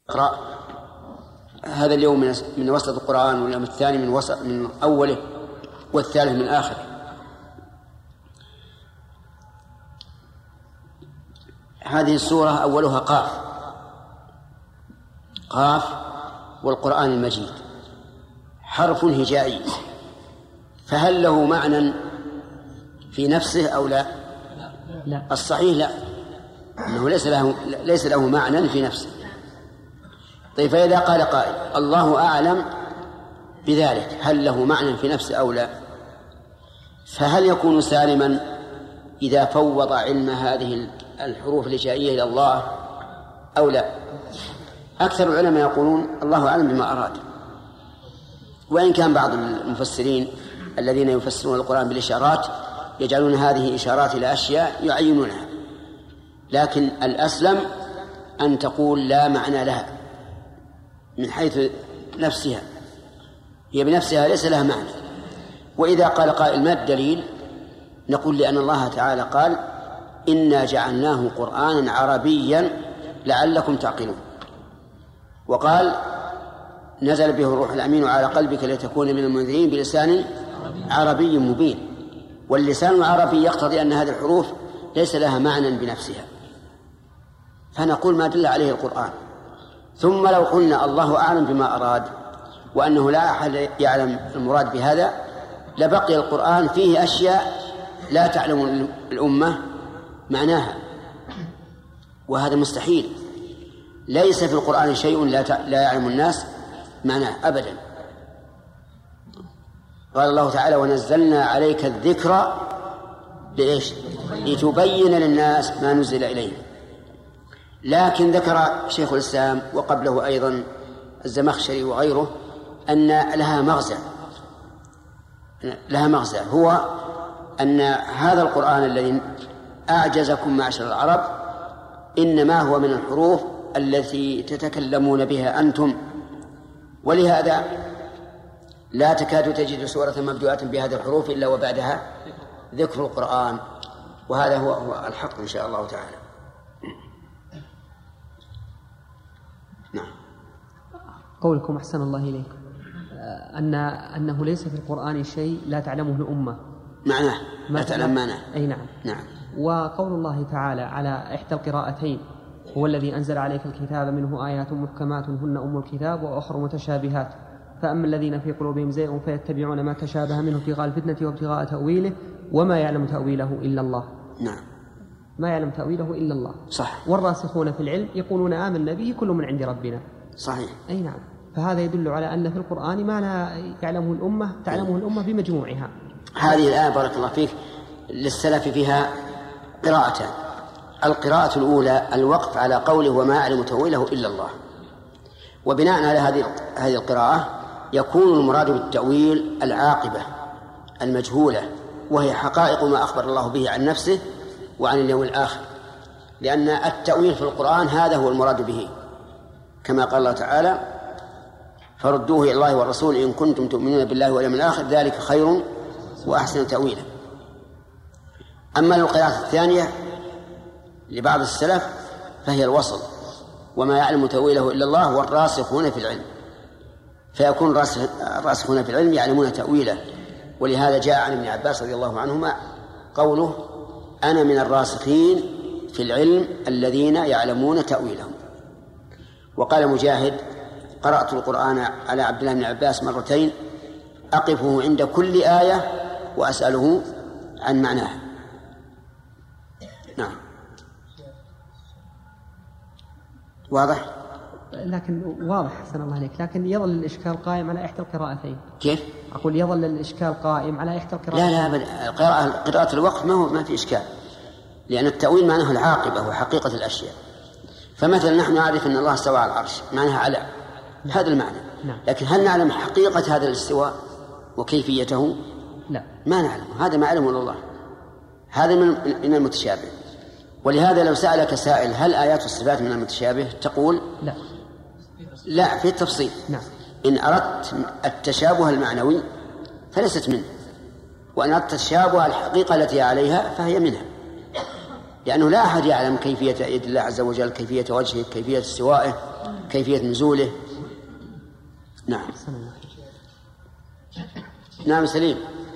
اقرأ هذا اليوم من وسط القرآن، واليوم الثاني من أوله، والثالث من آخره. هذه السورة أولها قاف والقرآن المجيد، حرف هجائي، فهل له معنى في نفسه أو لا؟ لا. الصحيح لا، أنه ليس له معنى في نفسه. طيب، فإذا قال قائل الله أعلم بذلك، هل له معنى في نفسه أو لا؟ فهل يكون سالما إذا فوض علم هذه الحروف الهجائية إلى الله أو لا؟ أكثر العلماء يقولون الله أعلم بما أراد، وإن كان بعض المفسرين الذين يفسرون القرآن بالإشارات يجعلون هذه إشارات إلى أشياء يعينونها، لكن الأسلم أن تقول لا معنى لها من حيث نفسها، هي بنفسها ليس لها معنى. وإذا قال قائل ما الدليل؟ نقول لأن الله تعالى قال إنا جعلناه قرآنا عربيا لعلكم تعقلون، وقال نزل به الروح الأمين على قلبك لتكون من المنذرين بلسان عربي مبين. واللسان العربي يقتضي أن هذه الحروف ليس لها معنى بنفسها، فنقول ما دل عليه القرآن. ثم لو قلنا الله أعلم بما أراد وأنه لا أحد يعلم المراد بهذا، لبقي القرآن فيه أشياء لا تعلم الأمة معناها، وهذا مستحيل. ليس في القرآن شيء لا يعلم الناس معناه أبدا. قال الله تعالى ونزلنا عليك الذكر لإيش؟ لتبين للناس ما نزل إليه. لكن ذكر شيخ الإسلام وقبله أيضا الزمخشري وغيره أن لها مغزى، هو أن هذا القرآن الذي أعجزكم معشر العرب إنما هو من الحروف التي تتكلمون بها أنتم، ولهذا لا تكاد تجد سورة مبدوءة بهذه الحروف إلا وبعدها ذكر القرآن، وهذا هو الحق إن شاء الله تعالى. نعم. قولكم أحسن الله إليكم أنه ليس في القرآن شيء لا تعلمه الأمة معناه لا تعلم معناه. أي نعم. نعم. وقول الله تعالى على إحدى القراءتين هو الذي أنزل عليك الكتاب منه آيات محكمات هن أم الكتاب وأخر متشابهات فأما الذين في قلوبهم زيغ فيتبعون ما تشابه منه ابتغاء الفتنة وابتغاء تأويله وما يعلم تأويله إلا الله. نعم. ما يعلم تأويله إلا الله. صح. والراسخون في العلم يقولون آمنا به كل من عند ربنا. صحيح. أي نعم. فهذا يدل على أن في القرآن ما لا يعلمه الأمة تعلمه الأمة بمجموعها. هذه الآية بارك الله فيك للسلف فيها قراءتان. القراءة الأولى الوقف على قوله وما يعلم تأويله إلا الله، وبناء على هذه القراءة يكون المراد بالتأويل العاقبة المجهولة، وهي حقائق ما أخبر الله به عن نفسه وعن اليوم الآخر، لأن التأويل في القرآن هذا هو المراد به، كما قال الله تعالى فردوه إلى الله والرسول إن كنتم تؤمنون بالله واليوم الآخر ذلك خير وأحسن تأويلا. أما القراءة الثانية لبعض السلف فهي الوصل وما يعلم تأويله إلا الله والراسخون في العلم، فيكون الراسخون في العلم يعلمون تأويله. ولهذا جاء عن ابن عباس رضي الله عنهما قوله أنا من الراسخين في العلم الذين يعلمون تأويله. وقال مجاهد قرأت القرآن على عبد الله بن عباس مرتين أقفه عند كل آية وأسأله عن معناها. نعم. واضح؟ لكن واضح حسن الله عليك، لكن يظل الإشكال قائم على إحدى القراءتين. كيف؟ أقول يظل الإشكال قائم على إحدى القراءتين. لا قراءة الوقف ما في إشكال، لأن التأويل معناه العاقبة وحقيقة الأشياء. فمثلا نحن نعرف أن الله استوى على العرش معناها على هذا المعنى. نعم. لكن هل نعلم حقيقة هذا الاستواء وكيفيته؟ لا، ما نعلم، هذا ما علمه الله، هذا من المتشابه. ولهذا لو سألك سائل هل آيات الصفات من المتشابه تقول لا في التفصيل. نعم. إن أردت التشابه المعنوي فليست منه، وإن أردت التشابه الحقيقة التي عليها فهي منها، لأنه لا أحد يعلم كيفية يد الله عز وجل، كيفية وجهه، كيفية استوائه، كيفية نزوله. نعم. نعم سليم.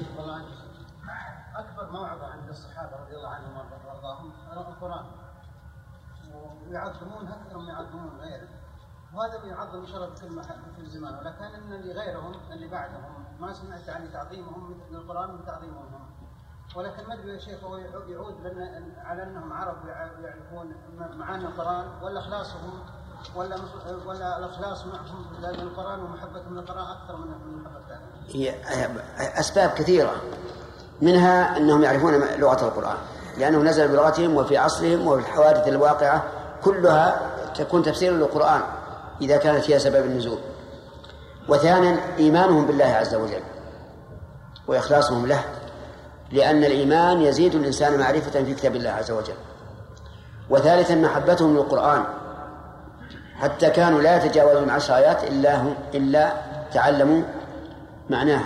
أكبر موعظة عند الصحابة رضي الله عنهم وارضاهم القرآن، ويعظمونها أكثر من يعظمون غيره، وهذا بيعظم إن شاء الله بكل محل في الزمان، ولكن أن اللي غيرهم اللي بعدهم ما سمعت عن تعظيمهم مثل القرآن من تعظيمهم هم. ولكن ما ادري يا شيخ هو يعود على أنهم عرب ويعرفون معاني القرآن، ولا إخلاصهم ولا الإخلاص معهم للقرآن ومحبتهم للقرآن أكثر من محبة الثاني. هي أسباب كثيرة، منها أنهم يعرفون لغة القرآن لأنه نزل بلغتهم وفي عصرهم، وفي الحوادث الواقعة كلها تكون تفسير للقرآن إذا كانت هي سبب النزول. وثانيا إيمانهم بالله عز وجل وإخلاصهم له، لأن الإيمان يزيد الإنسان معرفة في كتاب الله عز وجل. وثالثا محبتهم للقرآن، حتى كانوا لا يتجاوزون 10 آيات إلا تعلموا معناها.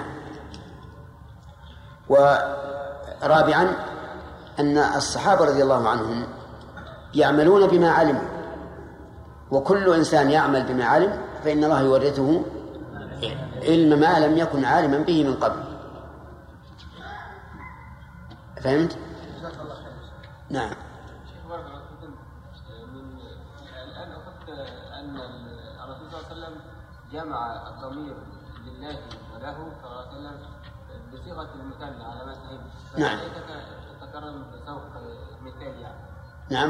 ورابعا أن الصحابة رضي الله عنهم يعملون بما علموا، وكل إنسان يعمل بما علم فإن الله يورثه علم ما لم يكن عالما به من قبل. فهمت؟ نعم. الآن أخذت أن الرسول صلى الله عليه وسلم جمع الضمير لله وله صلى الله عليه وسلم بصيغة المثنى على ما فهم. نعم. تكرم بسوق مثال يعني. نعم.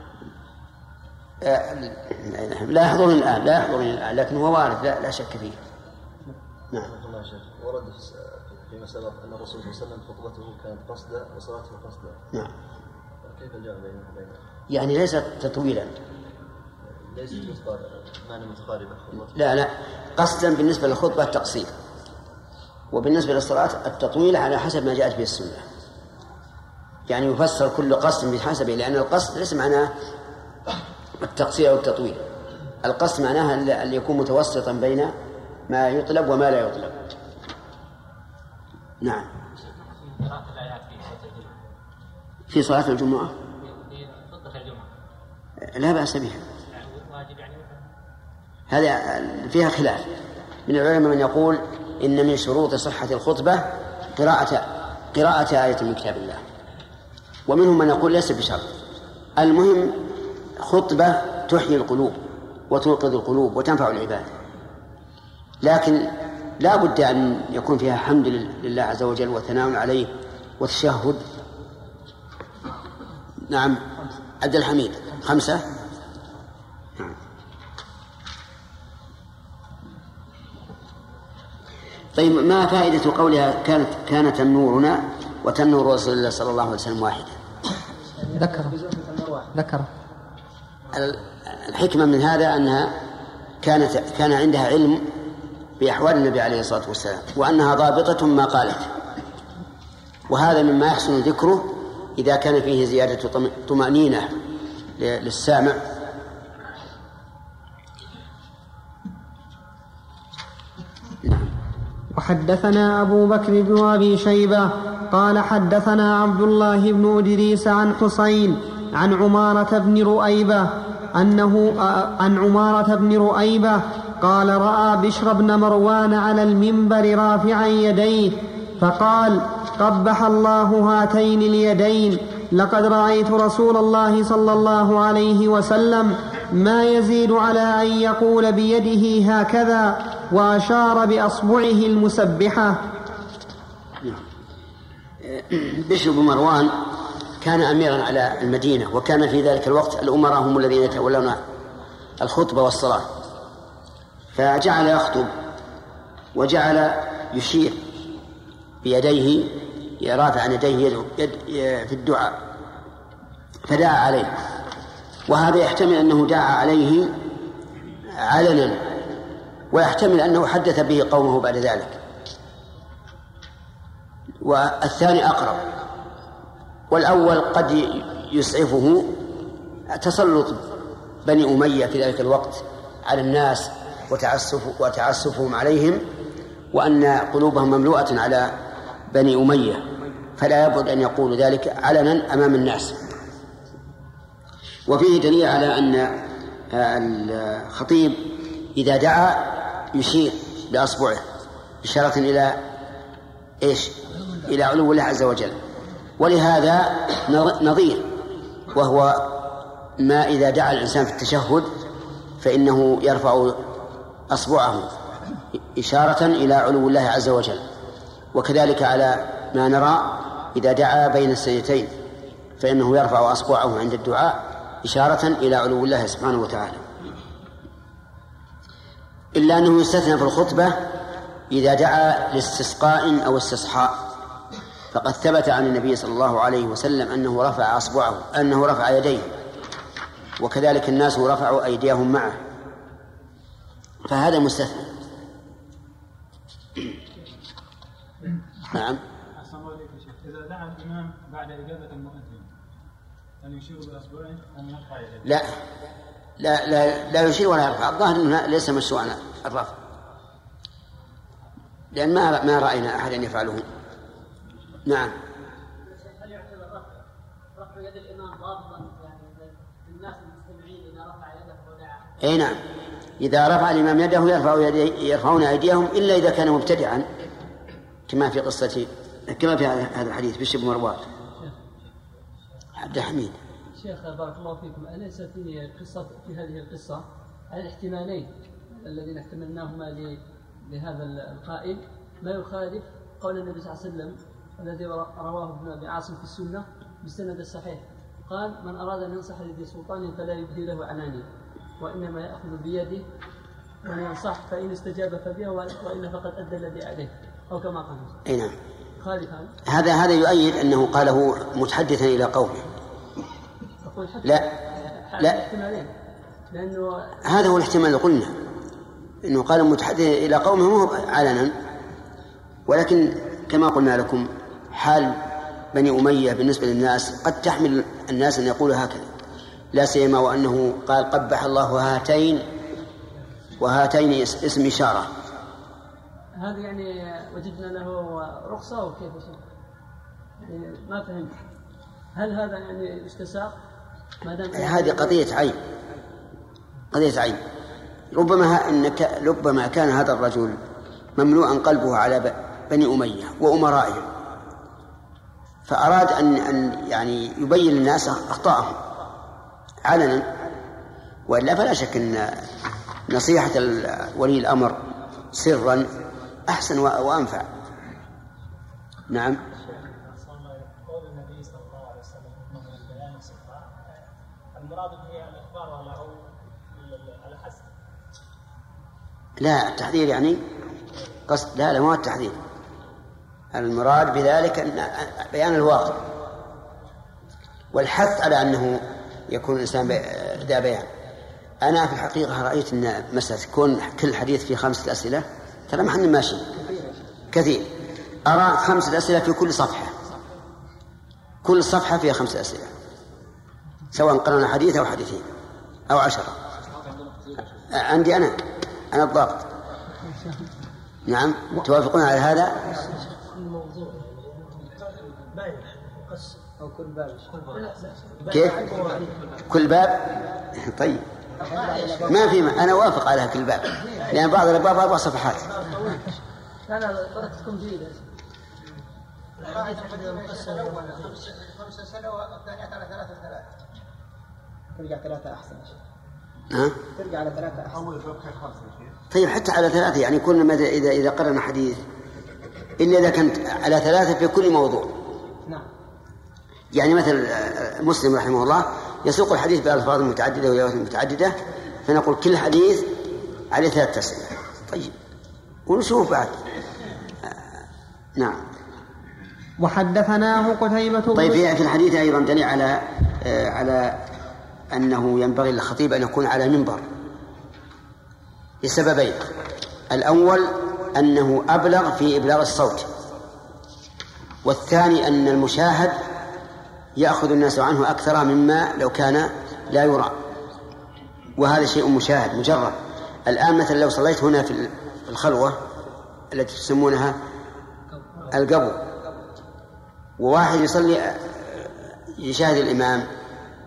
لا يحضرني الآن لكن هو وارد لا شك فيه. نعم. الله شيخ ورد في مسألة أن الرسول صلى الله عليه وسلم خطبته كانت قصدا وصلاته قصدا. نعم. كيف جاء بينها؟ يعني ليست تطويلا. ليست معنى متقاربة. لا قصدا بالنسبة للخطبة التقصير، وبالنسبة للصلاة التطويل على حسب ما جاءت به السنة. يعني يفسر كل قصد بحسبه، لأن القصد ليس معناه التقصير أو التطويل. القصد معناها أن يكون متوسطا بين ما يطلب وما لا يطلب. نعم. في صلاة الجمعة لا بأس بها، هذا فيها خلاف من العلماء، من يقول إن من شروط صحة الخطبة قراءة آية من كتاب الله، ومنهم من يقول ليس بشرط. المهم خطبة تحيي القلوب وتوقظ القلوب وتنفع العباد، لكن لا بد أن يكون فيها حمد لله عز وجل وثناء عليه وتشهد. نعم. عبد الحميد 5. طيب ما فائدة قولها كانت تنورنا وتنور رسول الله صلى الله عليه وسلم واحدة؟ ذكر الحكمة من هذا أنها كان عندها علم بأحوال النبي عليه الصلاة والسلام، وأنها ضابطة ما قالت، وهذا مما يحسن ذكره إذا كان فيه زيادة طمأنينة للسامع. وحدثنا أبو بكر بن أبي شيبة قال حدثنا عبد الله بن إدريس عن حسين عن عمارة بن رؤيبة قال رأى بشر بن مروان على المنبر رافعا يديه فقال قبح الله هاتين اليدين، لقد رأيت رسول الله صلى الله عليه وسلم ما يزيد على أن يقول بيده هكذا، وأشار بأصبعه المسبحة. بشر بن مروان كان أميرا على المدينة، وكان في ذلك الوقت الأمراء هم الذين يتولون الخطبة والصلاة، فجعل يخطب وجعل يشير بيديه رافعا يديه في الدعاء، فدعا عليه. وهذا يحتمل أنه دعا عليه علنا، ويحتمل أنه حدث به قومه بعد ذلك، والثاني أقرب. والأول قد يسعفه تسلط بني أمية في ذلك الوقت على الناس وتعسفهم عليهم، وأن قلوبهم مملوءة على بني أمية، فلا يبعد أن يقول ذلك علنا أمام الناس. وفيه دليل على أن الخطيب إذا دعا يشير بأصبعه إشارة إلى إيش؟ إلى علو الله عز وجل. ولهذا نظير، وهو ما إذا دعا الإنسان في التشهد فإنه يرفع أصبعه إشارة إلى علو الله عز وجل. وكذلك على ما نرى إذا دعا بين السجدتين فإنه يرفع أصبعه عند الدعاء إشارة إلى علو الله سبحانه وتعالى، إلا أنه يستثنى في الخطبة إذا دعا لاستسقاء أو استصحاء، فقد ثبت عن النبي صلى الله عليه وسلم أنه رفع أصبعه، أنه رفع يديه، وكذلك الناس رفعوا أيديهم معه، فهذا مستثنى. نعم. إذا دعا الإمام بعد إجابة المؤذن أن يشير بأصبعه أم يرفع يديه؟ لا لا لا, لا يشير ولا يرفع. الظاهر أنه ليس مشروعا الرفع، لأن ما رأينا أحدا يفعله. نعم. هل يعتبر رفع يد الإمام ضابطا يعني الناس المستمعين إذا رفع يده ودعا؟ أي نعم، إذا رفع الإمام يده يرفعون أيديهم إلا إذا كان مبتدعا، كما في هذا الحديث بشر بن مروان. عبد الحميد. شيخ بارك الله فيكم، أليس في هذه القصة على الاحتمالين الذين احتملناهما لهذا القائل ما يخالف قول النبي صلى الله عليه وسلم الذي رواه ابن أبي عاصم في السنة بالسند الصحيح، قال: من أراد أن ينصح لذي سلطان فلا يبدي له عناني، وإنما يأخذ بيده ومن ينصح فإن استجاب فبها وإن فقد أدى الذي عليه، أو كما قال. أي نعم. هذا يؤيد أنه قاله متحدثا إلى قومه. لا لأنه هذا هو الاحتمال اللي قلنا، أنه قال متحدثا إلى قومه مو علنا، ولكن كما قلنا لكم حال بني أمية بالنسبة للناس قد تحمل الناس أن يقولوا هكذا، لا سيما وأنه قال قبح الله هاتين، وهاتين اسم إشارة. هذا يعني وجدنا له رخصة وكيف يعني ما فهمت، هل هذا يعني استساق؟ هذه قضية عين. ربما كان هذا الرجل مملوءا قلبه على بني أمية وأمرائهم، فأراد أن يعني يبين للناس أخطاءهم علنا، وإلا فلا شك أن نصيحة ولي الأمر سرا أحسن وأنفع. نعم. قول النبي صلى الله عليه وسلم من البيان صفاء، المراد به الإخبار ولا هو على حسب؟ لا، التحذير يعني قصد، لا ما هو التحذير، المراد بذلك بيان الواقع والحث على أنه يكون الإنسان ذا بيان. أنا في الحقيقة رأيت أن مسألة تكون كل حديث في 5 أسئلة، ترى ما حنا ماشي كثير. أرى 5 أسئلة في كل صفحة، كل صفحة فيها 5 أسئلة، سواء قرأنا حديث أو حديثين أو 10. عندي أنا الضابط. نعم، توافقون على هذا؟ كيف؟ كل باب؟ طيب، ما في أنا وافق على كل باب، لأن بعض الأبواب 4 صفحات. لا طريقتكم جيدة. 5 سنة والثانية على 3 ترجع 3 أحسن. ترجع على 3 أحسن. طيب حتى على 3 يعني كل ما إذا قرأنا حديث إلا إذا كانت على 3 في كل موضوع. نعم. يعني مثل مسلم رحمه الله يسوق الحديث بألفاظ متعددة وروايات متعددة، فنقول كل حديث عليه 3 أسئلة. طيب ونشوف بعد. نعم. وحدثناه قتيبة. طيب في الحديث أيضا دليل على أنه ينبغي للخطيب أن يكون على منبر لسببين: الأول أنه أبلغ في إبلاغ الصوت، والثاني أن المشاهد يأخذ الناس عنه أكثر مما لو كان لا يرى، وهذا شيء مشاهد مجرد. الآن مثلا لو صليت هنا في الخلوة التي تسمونها القبو، وواحد يصلي يشاهد الإمام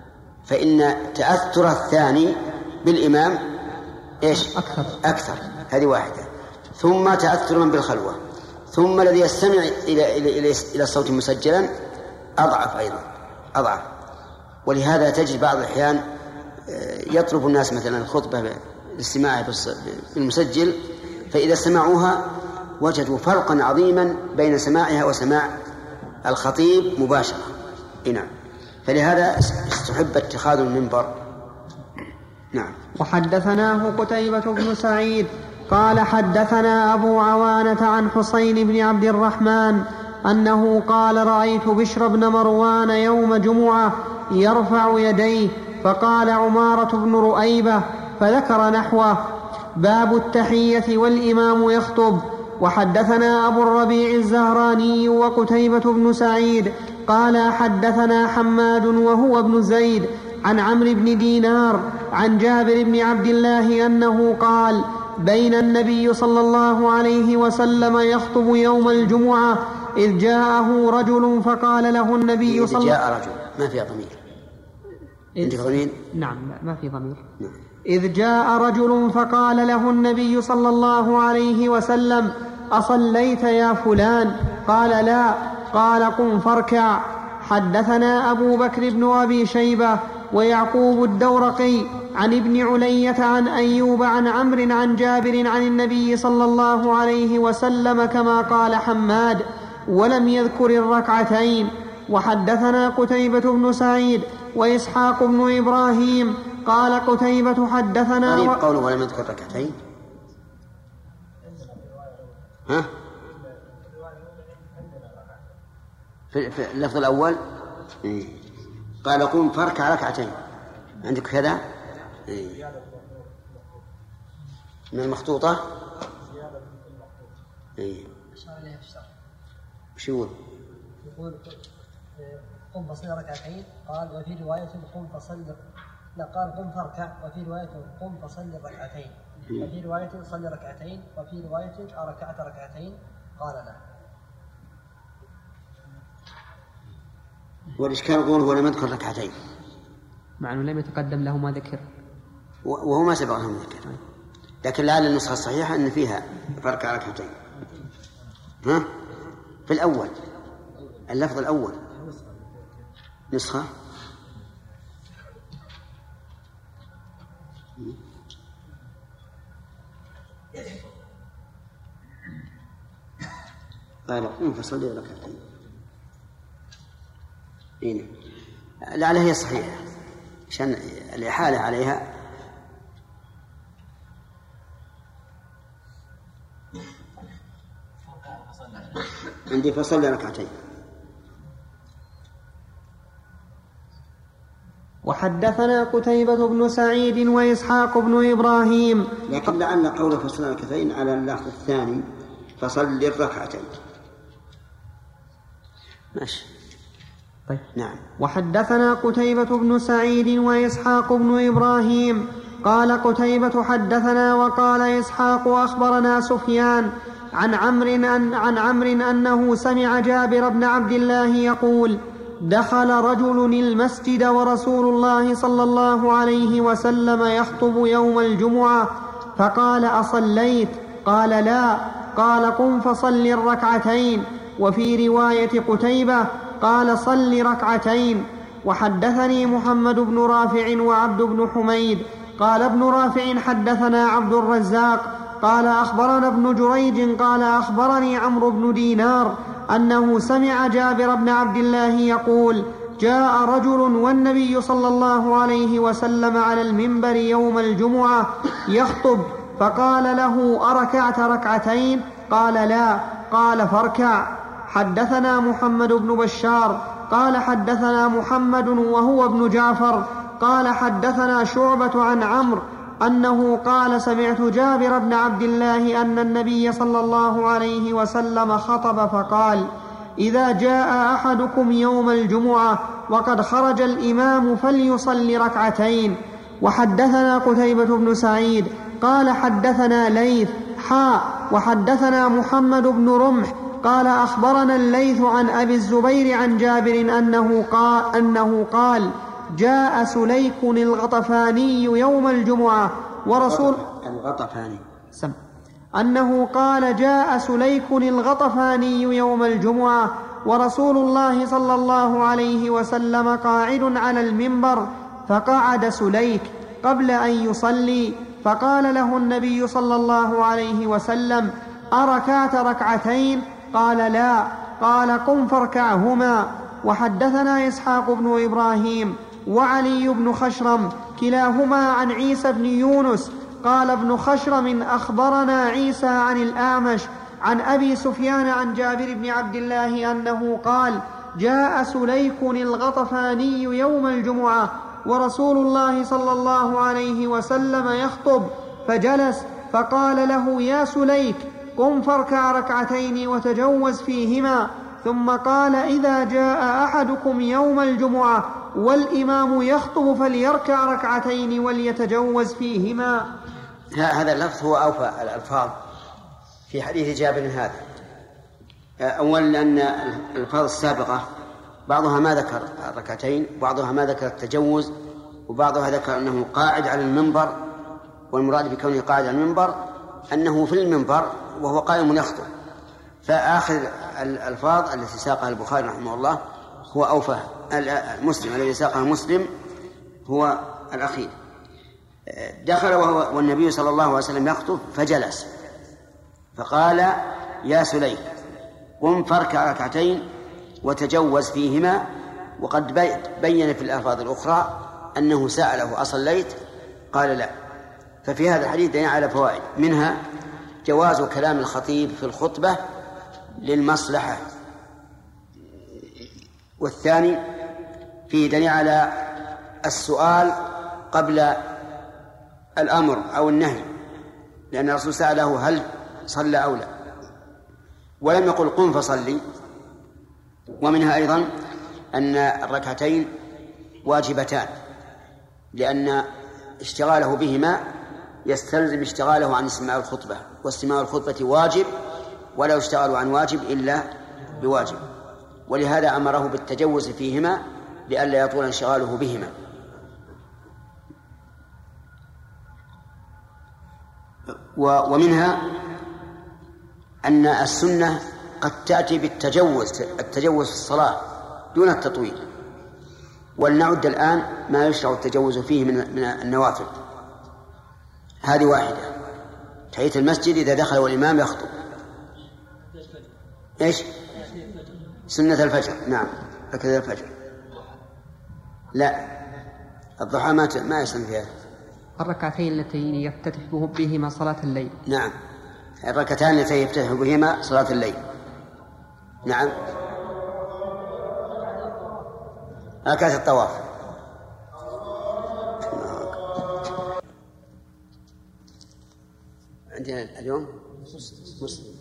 فإن تأثر الثاني بالإمام إيش؟ أكثر. هذه واحدة. ثم تأثر من بالخلوة، ثم الذي يستمع إلى الصوت مسجلا أضعف أيضا، أضعف. ولهذا تجد بعض الأحيان يطلب الناس مثلا الخطبة للاستماع بالمسجل، فإذا سمعوها وجدوا فرقا عظيما بين سماعها وسماع الخطيب مباشرة. نعم. فلهذا استحب اتخاذ المنبر. نعم. وحدثناه قتيبة بن سعيد قال حدثنا أبو عوانة عن حسين بن عبد الرحمن أنه قال رأيت بشر بن مروان يوم جمعة يرفع يديه، فقال عمارة بن رؤيبة فذكر نحوه. باب التحية والإمام يخطب. وحدثنا أبو الربيع الزهراني وقتيبة بن سعيد قال حدثنا حماد وهو ابن زيد عن عمرو بن دينار عن جابر بن عبد الله أنه قال بين النبي صلى الله عليه وسلم يخطب يوم الجمعة إذ جاءه رجل فقال له النبي صلى الله عليه وسلم ما في ضمير. عندك ضمير؟ نعم ما في ضمير. إذ جاء رجل فقال له النبي صلى الله عليه وسلم أصليت يا فلان؟ قال لا. قال قم فاركع. حدثنا أبو بكر بن أبي شيبة ويعقوب الدورقي عن ابن علية عن أيوب عن عمرو عن جابر عن النبي صلى الله عليه وسلم كما قال حماد، ولم يذكر الركعتين. وحدثنا قتيبة بن سعيد وإسحاق بن إبراهيم قال قتيبة حدثنا قريب قوله ولم يذكر ركعتين. ها؟ في اللفظ الأول قال قم فاركع ركعتين. عندك كذا من المخطوطة. شو يقول قم فصل ركعتين، قال وفي رواية قم فصل، لا قال قم فاركع، وفي رواية قم فصل ركعتين، وفي رواية صل ركعتين، وفي رواية أركعت ركعتين، قال لا. والإشكال يقول ولم يذكر ركعتين، مع أنه لم يتقدم له ما ذكر وهو ما سبق لهم ذكر. لكن لعل النسخة الصحيحة أن فيها فرق ركعتين. ها؟ في الأول اللفظ الأول نسخة قال قم فصلي ركعتين. لعل هي صحيحة عشان الإحالة عليها. عندي فصلي ركعتين. وحدثنا قتيبة بن سعيد وإسحاق بن إبراهيم. لكن لعل قول فصل ركعتين على اللفظ الثاني فصل الركعتين. ماشي. طيب. نعم. وحدثنا قتيبة بن سعيد وإسحاق بن إبراهيم قال قتيبة حدثنا وقال إسحاق أخبرنا سفيان عن عمرو أنه سمع جابر بن عبد الله يقول دخل رجل المسجد ورسول الله صلى الله عليه وسلم يخطب يوم الجمعة فقال أصليت؟ قال لا. قال قم فصل الركعتين. وفي رواية قتيبة قال صل ركعتين. وحدثني محمد بن رافع وعبد بن حميد قال ابن رافع حدثنا عبد الرزاق قال أخبرنا ابن جريج قال أخبرني عمرو بن دينار أنه سمع جابر بن عبد الله يقول جاء رجل والنبي صلى الله عليه وسلم على المنبر يوم الجمعة يخطب فقال له أركعت ركعتين؟ قال لا. قال فاركع. حدثنا محمد بن بشار قال حدثنا محمد وهو ابن جعفر قال حدثنا شعبة عن عمرو أنه قال سمعت جابر بن عبد الله أن النبي صلى الله عليه وسلم خطب فقال إذا جاء أحدكم يوم الجمعة وقد خرج الإمام فليصلي ركعتين. وحدثنا قتيبة بن سعيد قال حدثنا ليث وحدثنا محمد بن رمح قال أخبرنا الليث عن أبي الزبير عن جابر أنه قال جاء سليك الغطفاني يوم الجمعة ورسول الغطفاني أنه قال جاء سليك الغطفاني يوم الجمعة ورسول الله صلى الله عليه وسلم قاعد على المنبر، فقعد سليك قبل أن يصلي، فقال له النبي صلى الله عليه وسلم: أركعت ركعتين؟ قال: لا. قال: قم فاركعهما. وحدثنا إسحاق بن إبراهيم وعلي بن خشرم كلاهما عن عيسى بن يونس قال ابن خشرم: أخبرنا عيسى عن الأعمش عن أبي سفيان عن جابر بن عبد الله أنه قال: جاء سليك الغطفاني يوم الجمعة ورسول الله صلى الله عليه وسلم يخطب، فجلس، فقال له: يا سليك، قم فاركع ركعتين وتجوز فيهما. ثم قال: إذا جاء أحدكم يوم الجمعة والإمام يخطب فليركع ركعتين وليتجوز فيهما. هذا اللفظ هو أوفى الألفاظ في حديث جابر هذا. أولا أن الألفاظ السابقة بعضها ما ذكر الركعتين، بعضها ما ذكر التجوز، وبعضها ذكر أنه قاعد على المنبر، والمراد بكونه قاعد على المنبر أنه في المنبر وهو قائم يخطب. فآخر الألفاظ التي ساقها البخاري رحمه الله هو أوفى. المسلم الذي ساقها مسلم هو الأخير. دخل والنبي صلى الله عليه وسلم يخطب فجلس، فقال: يا سليك، قم فاركع ركعتين وتجوز فيهما. وقد بين في الألفاظ الأخرى أنه سأله: أصليت؟ قال: لا. ففي هذا الحديث دليل على فوائد، منها جواز كلام الخطيب في الخطبة للمصلحة، والثاني فيه دليل على السؤال قبل الأمر أو النهي، لأن الرسول سأله: هل صلى أو لا؟ ولم يقل: قم فصلي. ومنها أيضا أن الركعتين واجبتان، لأن اشتغاله بهما يستلزم اشتغاله عن استماع الخطبة، واستماع الخطبة واجب، ولا يشتغل عن واجب إلا بواجب، ولهذا أمره بالتجوز فيهما لئلا يطول انشغاله بهما. ومنها أن السنة قد تأتي بالتجوز، التجوز في الصلاة دون التطويل. ولنعد الآن ما يشرع التجوز فيه من النوافل. هذه واحدة: تحية المسجد إذا دخل والإمام يخطب. إيش؟ سنة الفجر. نعم، هكذا الفجر. لا، الضحى ما يسن فيها. الركعتين اللتين يفتتح بهما صلاة الليل. نعم، الركعتان اللتين يفتتح بهما صلاة الليل. نعم، ركعة الطواف. عندنا اليوم مسلم.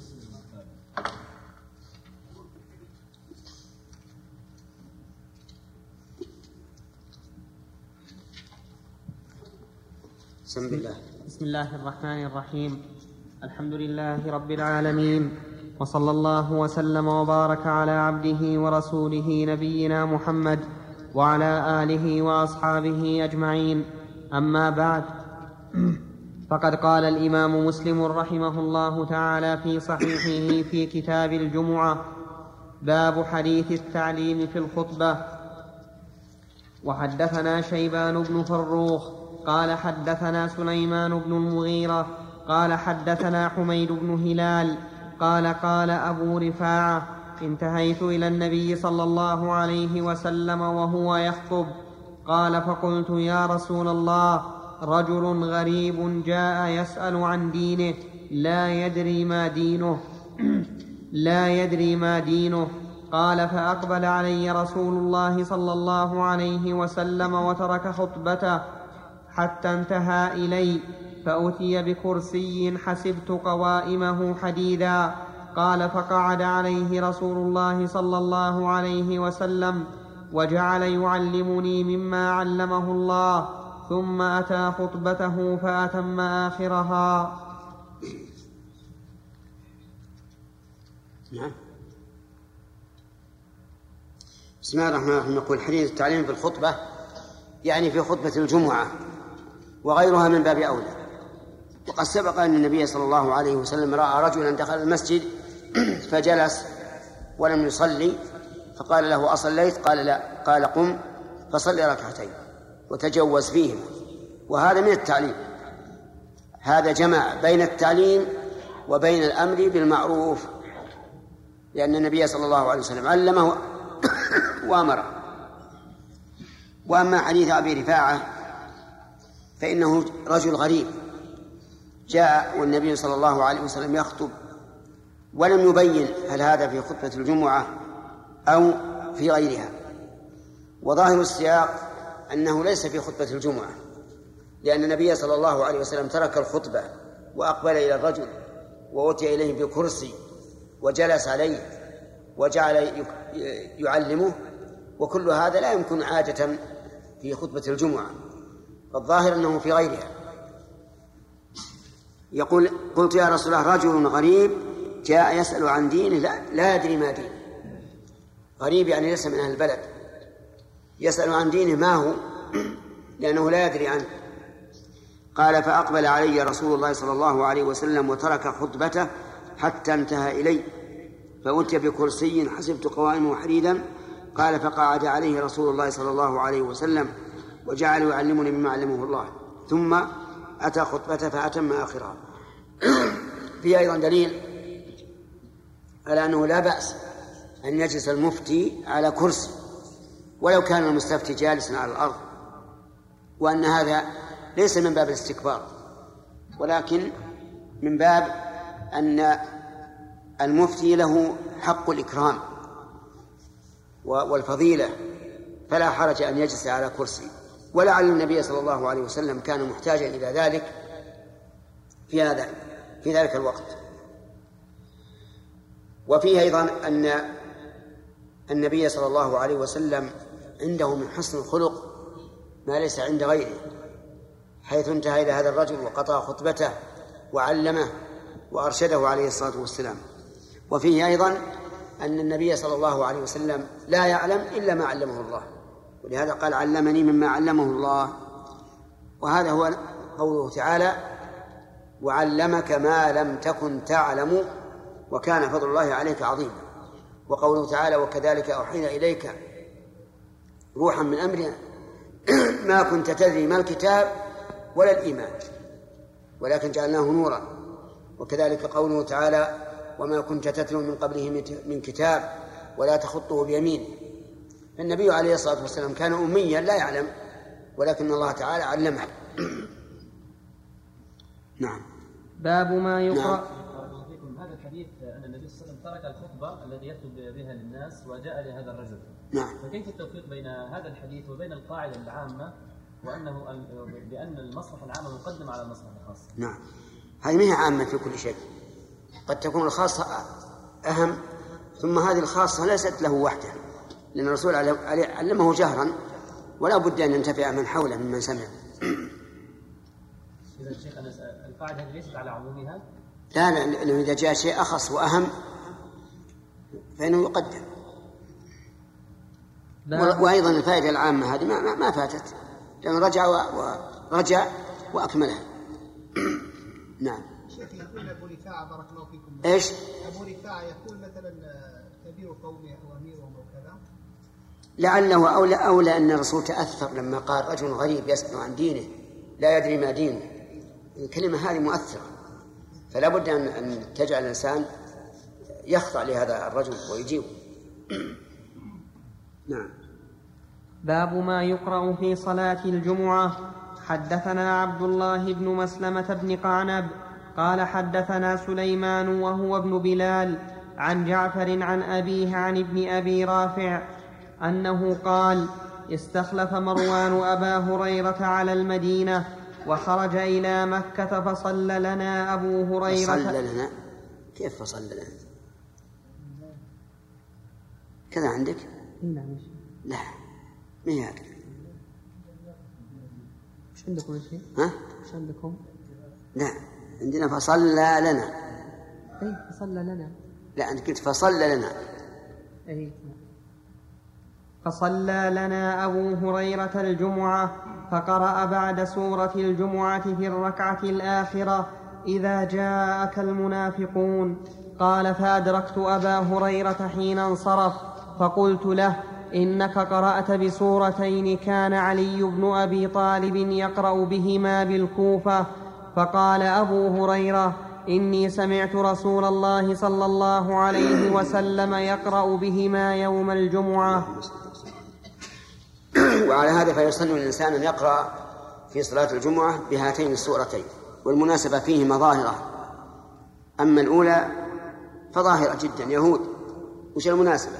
بسم الله الرحمن الرحيم. الحمد لله رب العالمين، وصلى الله وسلم وبارك على عبده ورسوله نبينا محمد وعلى آله وأصحابه أجمعين. أما بعد، فقد قال الإمام مسلم رحمه الله تعالى في صحيحه في كتاب الجمعة: باب حديث التعليم في الخطبة. وحدثنا شيبان بن فروخ قال حدثنا سليمان بن المغيرة قال حدثنا حميد بن هلال قال أبو رفاعة: انتهيت إلى النبي صلى الله عليه وسلم وهو يخطب، قال: فقلت: يا رسول الله، رجل غريب جاء يسأل عن دينه لا يدري ما دينه. قال: فأقبل علي رسول الله صلى الله عليه وسلم وترك خطبته حتى انتهى إلي، فأتي بكرسي حسبت قوائمه حديدا. قال: فقعد عليه رسول الله صلى الله عليه وسلم وجعل يعلمني مما علمه الله، ثم أتى خطبته فأتم آخرها. نعم. بسم الله الرحمن الرحيم. يقول: حديث التعليم في الخطبة يعني في خطبة الجمعة وغيرها من باب أولى. وقد سبق أن النبي صلى الله عليه وسلم رأى رجلا دخل المسجد فجلس ولم يصلي، فقال له: أصليت؟ قال: لا. قال: قم فصلي ركعتين وتجوز فيهم. وهذا من التعليم، هذا جمع بين التعليم وبين الأمر بالمعروف، لأن النبي صلى الله عليه وسلم علمه وأمره. وأما حديث أبي رفاعة فإنه رجل غريب جاء والنبي صلى الله عليه وسلم يخطب ولم يبين هل هذا في خطبة الجمعة أو في غيرها. وظاهر السياق أنه ليس في خطبة الجمعة، لأن النبي صلى الله عليه وسلم ترك الخطبة وأقبل إلى الرجل وأتي إليه بكرسي وجلس عليه وجعل يعلمه، وكل هذا لا يمكن عادة في خطبة الجمعة، فالظاهر أنه في غيرها. يقول: قلت يا رسول الله رجل غريب جاء يسأل عن دينه لا يدري ما دينه. غريب يعني ليس من أهل البلد، يسأل عن دينه ما هو، لأنه لا يدري عنه. قال: فأقبل علي رسول الله صلى الله عليه وسلم وترك خطبته حتى انتهى إلي، فأتي بكرسي حسبت قوائمه حديدا. قال: فقعد عليه رسول الله صلى الله عليه وسلم وجعل يعلمني مما علمه الله، ثم أتى خطبته فأتم آخرها. فيه أيضا دليل على أنه لا بأس أن يجلس المفتي على كرسي ولو كان المستفتي جالسا على الأرض، وأن هذا ليس من باب الاستكبار، ولكن من باب أن المفتي له حق الإكرام والفضيلة، فلا حرج أن يجلس على كرسي. ولعل النبي صلى الله عليه وسلم كان محتاجا إلى ذلك في ذلك الوقت. وفيه أيضا أن النبي صلى الله عليه وسلم عنده من حسن الخلق ما ليس عند غيره، حيث انتهى إلى هذا الرجل وقطع خطبته وعلمه وأرشده عليه الصلاة والسلام. وفيه أيضا أن النبي صلى الله عليه وسلم لا يعلم إلا ما علمه الله، ولهذا قال: علمني مما علمه الله. وهذا هو قوله تعالى: وعلمك ما لم تكن تعلم وكان فضل الله عليك عظيما. وقوله تعالى: وكذلك أوحينا إليك روحا من أمرنا ما كنت تدري ما الكتاب ولا الإيمان ولكن جعلناه نورا. وكذلك قوله تعالى: وما كنت تتلو من قبله من كتاب ولا تخطه بيمينه. فالنبي عليه الصلاة والسلام كان أميا لا يعلم، ولكن الله تعالى علمه. نعم. باب ما يقرأ. نعم. هذا الحديث أن النبي صلى الله عليه وسلم ترك الخطبة الذي يخطب بها للناس وجاء لهذا الرجل. نعم. فكيف التوفيق بين هذا الحديث وبين القاعدة العامة وأنه بأن المصلحة العامة مقدمة على المصلحة الخاصة؟ نعم. هذه ما هي عامة في كل شيء، قد تكون الخاصة أهم، ثم هذه الخاصة ليست له وحده، لأن الرسول علمه جهرا ولا بد أن ينتفع من حوله ممن سمع. إذا الشيخ القاعدة هذه ليست على عمومها؟ لا، لأنه إذا جاء شيء أخص وأهم فإنه يقدم. وأيضا الفائدة العامة هذه ما فاتت، لأنه رجع وأكملها. نعم. شيخ يقول أبو رفاعة بارك الله فيكم. إيش؟ أبو رفاعة يقول مثلا كبير قومه أو أميرهم أو كذا. لعله أولى أن الرسول تأثر لما قال رجل غريب يسأل عن دينه لا يدري ما دينه. الكلمة هذه مؤثرة، فلا بد أن تجعل الإنسان يخضع لهذا الرجل ويجيب. نعم. باب ما يقرأ في صلاة الجمعة. حدثنا عبد الله بن مسلمة بن قعنب قال حدثنا سليمان وهو ابن بلال عن جعفر عن أبيه عن ابن أبي رافع أنه قال: استخلف مروان أبا هريرة على المدينة وخرج إلى مكة فصلى لنا أبو هريرة. فصلى لنا؟ كيف فصلى لنا؟ كذا عندك؟ لا، ما هي هكذا. مش عندكم يا شيخ؟ ها؟ مش عندكم؟ لا، عندنا فصلى لنا. أي فصلى لنا. لا، أنت قلت فصلى لنا. أي. فصلى لنا أبو هريرة الجمعة فقرأ بعد سورة الجمعة في الركعة الآخرة إذا جاءك المنافقون. قال فأدركت أبا هريرة حين انصرف فقلت له إنك قرأت بسورتين كان علي بن أبي طالب يقرأ بهما بالكوفة. فقال أبو هريرة إني سمعت رسول الله صلى الله عليه وسلم يقرأ بهما يوم الجمعة. وعلى هذا فيسن الإنسان أن يقرأ في صلاة الجمعة بهاتين السورتين، والمناسبة فيهما ظاهرة. أما الأولى فظاهرة جدا. يهود وش المناسبة؟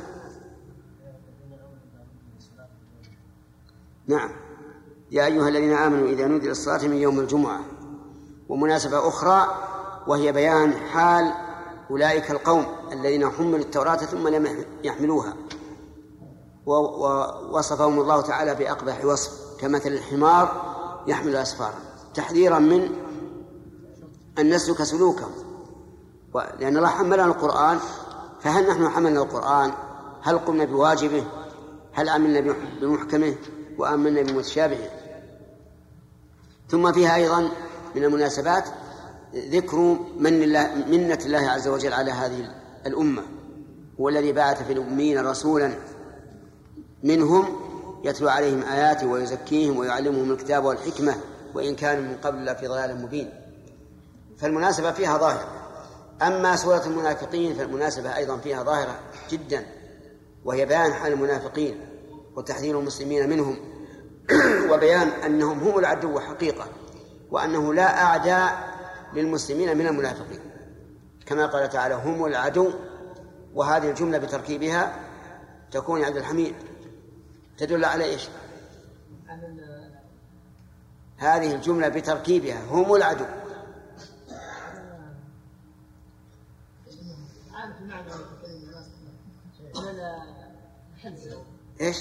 نعم، يا أيها الذين آمنوا إذا نودي للصلاة من يوم الجمعة. ومناسبة أخرى وهي بيان حال أولئك القوم الذين حملوا التوراة ثم لم يحملوها، ووصفهم الله تعالى بأقبح وصف كمثل الحمار يحمل أسفارا، تحذيرا من أن نسلك سلوكهم. لأن الله حملنا القرآن، فهل نحن حملنا القرآن؟ هل قمنا بواجبه؟ هل عملنا بمحكمه وآمنا بمتشابهه؟ ثم فيها أيضا من المناسبات ذكر منة الله عز وجل على هذه الأمة، هو الذي بعث في الأمين رسولا منهم يتلو عليهم آياته ويزكيهم ويعلمهم الكتاب والحكمة وإن كانوا من قبل في ضلال مبين. فالمناسبة فيها ظاهرة. أما سورة المنافقين فالمناسبة أيضا فيها ظاهرة جدا، وهي بيان حال المنافقين وتحذير المسلمين منهم وبيان أنهم هم العدو حقيقة، وأنه لا أعداء للمسلمين من المنافقين، كما قال تعالى هم العدو. وهذه الجملة بتركيبها تكون يا عبد الحميد تدل على إيش؟ هذه الجملة بتركيبها هم العدو إيش؟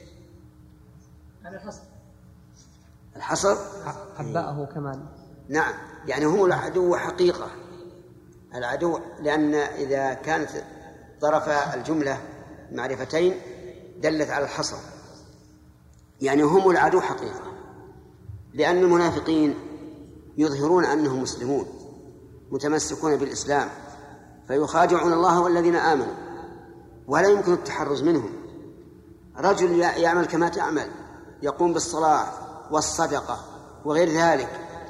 الحصر حبأه كمان. نعم، يعني هم العدو حقيقة، العدو، لأن إذا كانت طرف الجملة معرفتين دلت على الحصر، يعني هم العدو حقيقة، لأن المنافقين يظهرون أنهم مسلمون متمسكون بالإسلام فيخادعون الله والذين آمنوا، ولا يمكن التحرز منهم. رجل يعمل كما تعمل، يقوم بالصلاة والصدقة وغير ذلك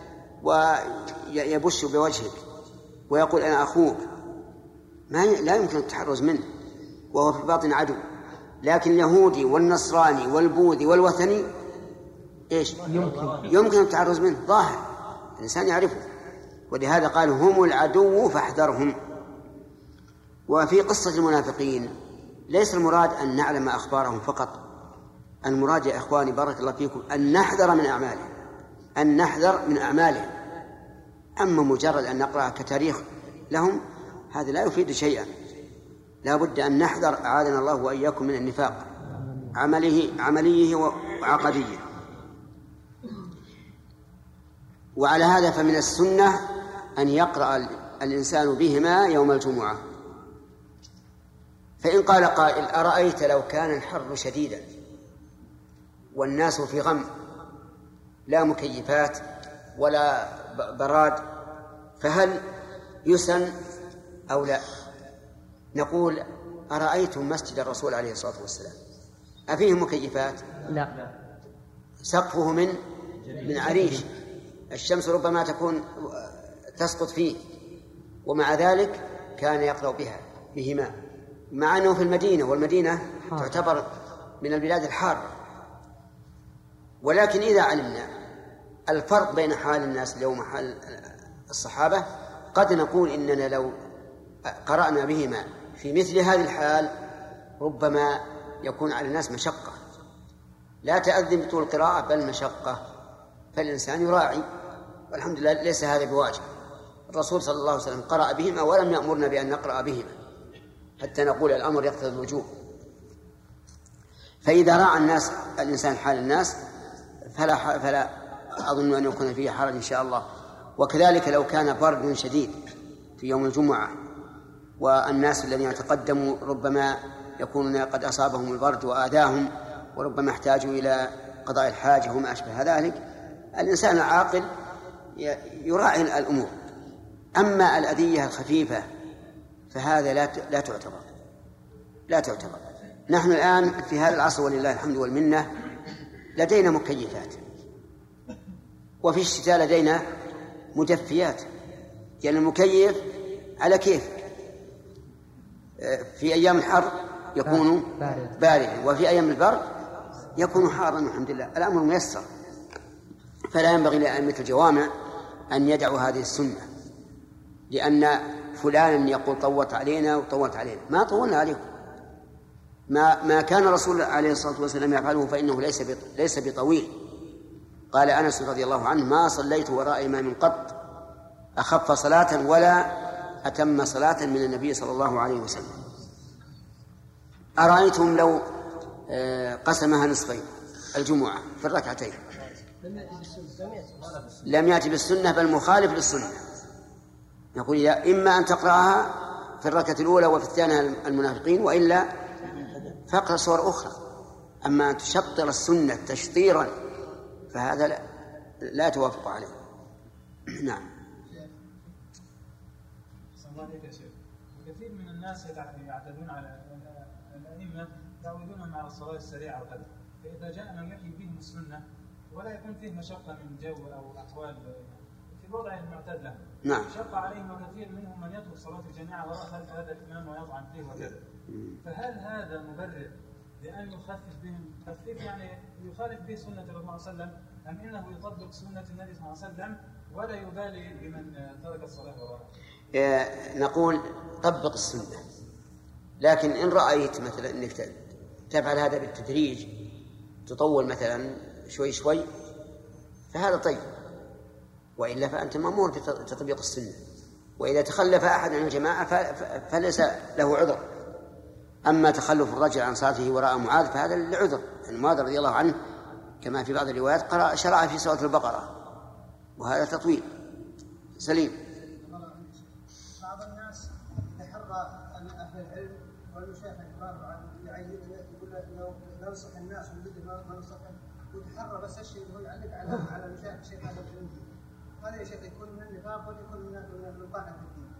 ويبش بوجهك ويقول أنا أخوك، لا يمكن التحرز منه وهو في الباطن عدو. لكن اليهودي والنصراني والبوذي والوثني إيش؟ يمكن التحرز منه، ظاهر الإنسان يعرفه، ولهذا قال هم العدو فاحذرهم. وفي قصة المنافقين ليس المراد أن نعلم أخبارهم فقط، المراد يا إخواني بارك الله فيكم أن نحذر من أعمالهم، أن نحذر من أعمالهم. أما مجرد أن نقرأ كتاريخ لهم هذا لا يفيد شيئا، لا بد أن نحذر أعاذنا الله وإياكم من النفاق عمليه وعقديه. وعلى هذا فمن السنة أن يقرأ الإنسان بهما يوم الجمعة. فإن قال قائل أرأيت لو كان الحر شديدا والناس في غم لا مكيفات ولا براد فهل يسن أو لا؟ نقول أرأيتم مسجد الرسول عليه الصلاة والسلام أفيه مكيفات؟ لا، سقفه من عريش، الشمس ربما تكون تسقط فيه، ومع ذلك كان يقرأ بهما، مع أنه في المدينة، والمدينة تعتبر من البلاد الحارة. ولكن إذا علمنا الفرق بين حال الناس اليوم وحال الصحابة قد نقول إننا لو قرأنا بهما في مثل هذه الحال ربما يكون على الناس مشقة، لا تأذن بطول القراءة بل مشقة، فالإنسان يراعي، والحمد لله ليس هذا بواجب. الرسول صلى الله عليه وسلم قرأ بهما ولم يأمرنا بأن نقرأ بهما حتى نقول الأمر يقتضي الوجوب. فإذا راعى الإنسان حال الناس فلا أظن أن يكون فيه حرج إن شاء الله. وكذلك لو كان برد شديد في يوم الجمعة والناس الذين يتقدموا ربما يكونون قد أصابهم البرد وآذاهم وربما احتاجوا إلى قضاء الحاجة وما أشبه ذلك، الإنسان العاقل يراعي الأمور. أما الأذية الخفيفة فهذا لا تعتبر. نحن الآن في هذا العصر ولله الحمد والمنة لدينا مكيفات، وفي الشتاء لدينا مدفيات، يعني المكيف على كيف. في أيام الحر يكون باردا، وفي أيام البرد يكون حارا، الحمد لله الأمر ميسر. فلا ينبغي لأئمة الجوامع أن يدعوا هذه السنة، لأن فلانا يقول طوت علينا وطوت علينا. ما طولنا عليكم، ما كان الرسول عليه الصلاة والسلام يفعله فإنه ليس بطويل. قال أنس رضي الله عنه: ما صليت وراء إمام قط أخف صلاة ولا أتم صلاة من النبي صلى الله عليه وسلم. أرأيتم لو قسمها نصفين الجمعة في الركعتين؟ لم يأتي بالسنة بل مخالف للسنة. نقول إما أن تقرأها في الركعة الأولى وفي الثانية المنافقين، وإلا فاقرأ سور أخرى. أما أن تشطر السنة تشطيرا فهذا لا توافق عليه. نعم. كثير من الناس يعتدون على الأئمة، يعودونهم على الصلاة السريعة وكذا، فإذا جاء من يحيي بهم السنة ولا يكون فيه مشقة من جو أو أحوال في الوضع المعتاد له، نعم، شق عليهم، وكثير منهم من يترك صلاة الجماعة وراء خلف هذا الإمام ويطعن فيه وكذا. فهل هذا مبرر لأن يخفف بهم تخفيف يعني يخالف به سنة الرسول صلى الله عليه وسلم، أم إنه يطبق سنة النبي صلى الله عليه وسلم ولا يبالي بمن ترك الصلاة وراءه؟ نقول طبق السنة، لكن إن رأيت مثلا أنك تفعل هذا بالتدريج، تطول مثلا شوي شوي، فهذا طيب، وإلا فأنت مأمور بتطبيق السنة. وإذا تخلف أحد عن الجماعة فليس له عذر. أما تخلف الرجل عن صلاته وراء معاذ فهذا لعذر. يعني معاذ رضي الله عنه كما في بعض الروايات شرع في سورة البقرة، وهذا تطويل سليم. بعض الناس يتحرى أن أهل العلم والمشايخ الكبار يقول لو ننصح الناس ونريد ما ننصحهم، ويتحرى بس الشيء هو يعلق على مشايخ الشيخ هذا العلم. هذا يا شيخ يكون من النفاق ويكون من الطعن في الدين.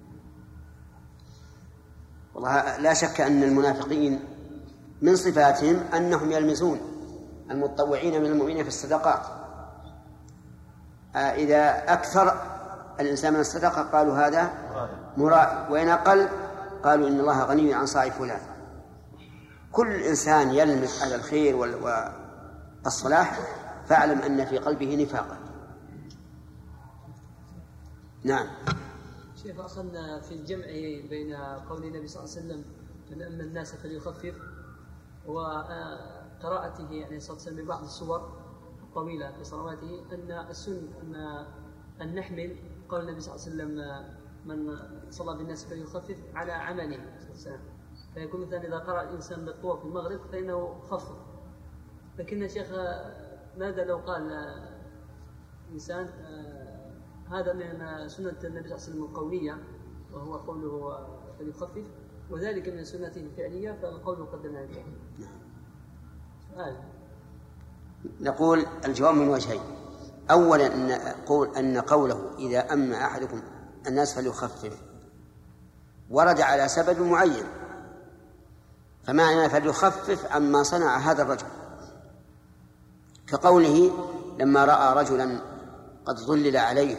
والله لا شك أن المنافقين من صفاتهم أنهم يلمزون المتطوعين من المؤمنين في الصدقات. إذا أكثر الإنسان من الصدقة قالوا هذا مرائي، وإن أقل قالوا إن الله غني عن صاع فلان. كل إنسان يلمس على الخير والصلاح فاعلم أن في قلبه نفاقا. نعم. شيخ، أصلنا في الجمع بين قول النبي صلى الله عليه وسلم من أما الناس فليخفف، وقراءته يعني صلى الله عليه وسلم ببعض الصور الطويلة في صلواته، أن السنة أن نحمل قول النبي صلى الله عليه وسلم من صلى بالناس فليخفف على عمله صلى الله عليه وسلم. فيكون مثلا إذا قرأ الإنسان بالطور في المغرب فإنه خفف. لكن يا شيخ ماذا لو قال إنسان هذا من سنة النبي صلى الله عليه وسلم القولية وهو قوله فليخفف، وذلك من سنته الفعلية فالقول مقدم على الفعل؟ نقول الجواب من وجهين. أولا أن قوله إذا أما أحدكم الناس فليخفف ورد على سبب معين، فمعنى فليخفف عما صنع هذا الرجل، كقوله لما رأى رجلا قد ظلل عليه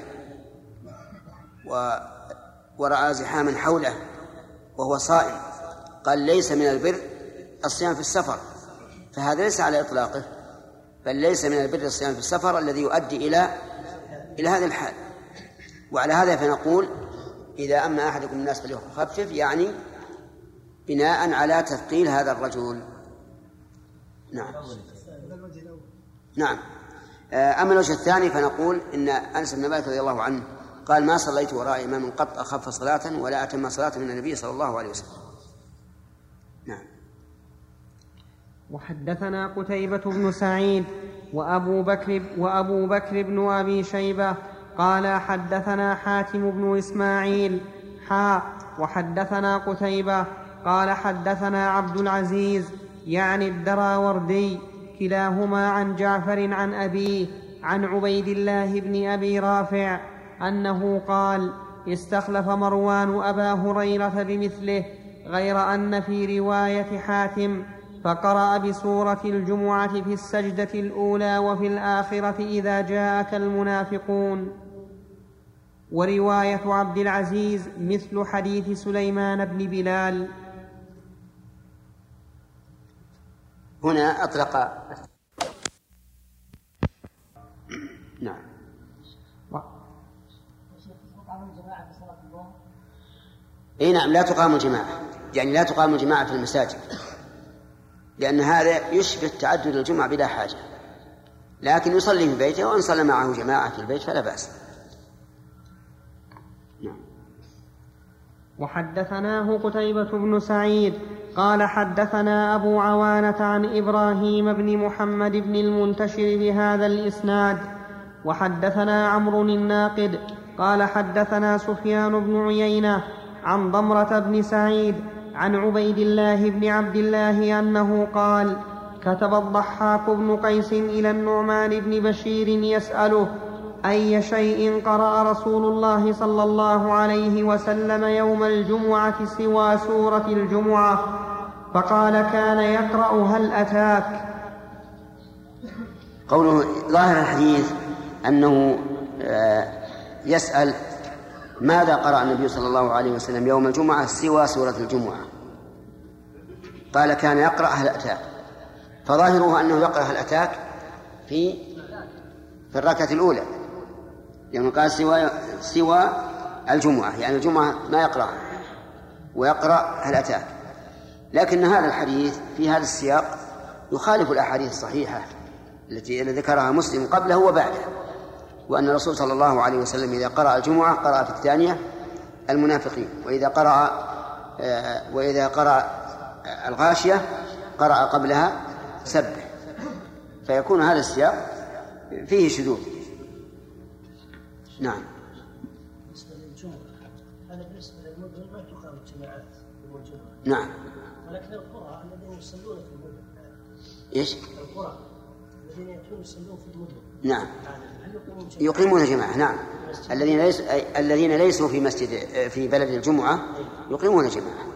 ورأى زحاما حوله وهو صائم، قال ليس من البر الصيام في السفر، فهذا ليس على إطلاقه، بل ليس من البر الصيام في السفر الذي يؤدي إلى هذه الحال. وعلى هذا فنقول إذا أما أحدكم الناس فليخفف، يعني بناء على تثقيل هذا الرجل. نعم. نعم. أما الوجه الثاني فنقول إن أنس بن مالك رضي الله عنه قال ما صليت وراء إمام قط أخف صلاة ولا أتم صلاة من النبي صلى الله عليه وسلم. نعم. وحدثنا قتيبة بن سعيد وأبو بكر بن أبي شيبة قال حدثنا حاتم بن إسماعيل وحدثنا قتيبة قال حدثنا عبد العزيز يعني الدراوردي كلاهما عن جعفر عن أبيه عن عبيد الله بن أبي رافع أنه قال استخلف مروان أبا هريرة بمثله غير أن في رواية حاتم فقرأ بسورة الجمعة في السجدة الأولى وفي الآخرة إذا جاءك المنافقون. ورواية عبد العزيز مثل حديث سليمان بن بلال. هنا أطلق نعم. اي نعم، لا تقام الجماعة، يعني لا تقام الجماعة في المساجد، لأن هذا يشبه تعدد الجمعة بلا حاجة، لكن يصلي في بيته، وإن صلى معه جماعة في البيت فلا بأس. نعم. وحدثناه قتيبة بن سعيد قال حدثنا أبو عوانة عن إبراهيم بن محمد بن المنتشر بهذا الإسناد. وحدثنا عمرو الناقد قال حدثنا سفيان بن عيينة عن ضمرة بن سعيد عن عبيد الله بن عبد الله أنه قال كتب الضحاك بن قيس إلى النعمان بن بشير يسأله أي شيء قرأ رسول الله صلى الله عليه وسلم يوم الجمعة سوى سورة الجمعة؟ فقال كان يقرأ هل أتاك. قوله ظاهر الحديث أنه يسأل ماذا قرأ النبي صلى الله عليه وسلم يوم الجمعة سوى سورة الجمعة، قال كان يقرأ هل أتاك، فظاهره أنه يقرأ هل أتاك في الركعة الأولى، لأنه قال سوى الجمعة، يعني الجمعة ما يقرأ ويقرأ هل أتاك. لكن هذا الحديث في هذا السياق يخالف الأحاديث الصحيحة التي ذكرها مسلم قبله وبعده، وأن الرسول صلى الله عليه وسلم إذا قرأ الجمعة قرأ في الثانية المنافقين، وإذا قرأ الغاشية قرأ قبلها سبح، فيكون هذا السياق فيه شذوذ. نعم. بالنسبة للجمعة هذا بالنسبة للمدن ما تقام الجماعات يوم الجمعة. نعم. ولكن القرى الذين يصلون في المدن. إيش؟ القرى الذين يأتون يصلون في المدن. نعم. يقيمون جماعة. نعم. الذين ليسوا في مسجد في بلد الجمعة يقيمون جماعة.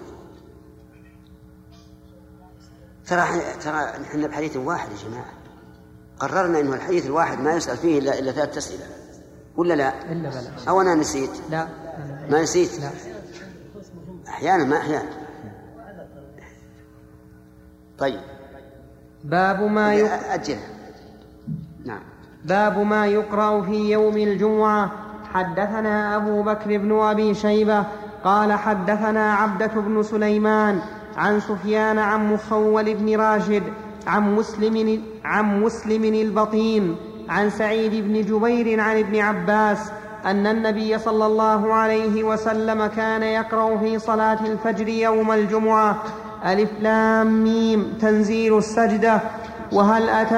ترى نحن بحديث واحد يا جماعة، قررنا إنه الحديث الواحد ما يسأل فيه إلا 3 أسئلة، ولا لا؟ إلا بلا. أو أنا نسيت؟ لا. ما نسيت؟ لا. أحيانا ما أحيانا. طيب. باب ما أجل. نعم. باب ما يقرأ في يوم الجمعة. حدثنا أبو بكر بن أبي شيبة قال حدثنا عبدة بن سليمان عن سفيان عن مخول بن راشد عن مسلم البطين عن سعيد بن جبير عن ابن عباس أن النبي صلى الله عليه وسلم كان يقرأ في صلاة الفجر يوم الجمعة ألف لام ميم تنزيل السجدة وهل أتى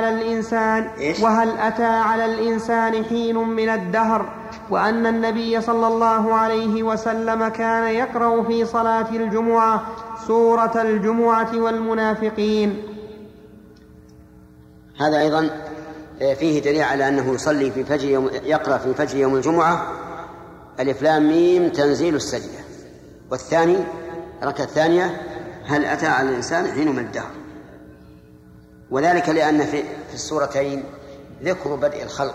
على الإنسان حين من الدهر، وأن النبي صلى الله عليه وسلم كان يقرأ في صلاة الجمعة سورة الجمعة والمنافقين. هذا أيضا فيه دليل على أنه يصلي في يقرأ في فجر يوم الجمعة ألف لام ميم تنزيل السجدة، والثاني الركعة الثانية هل أتى على الإنسان حين من الدهر، وذلك لأن في السورتين ذكر بدء الخلق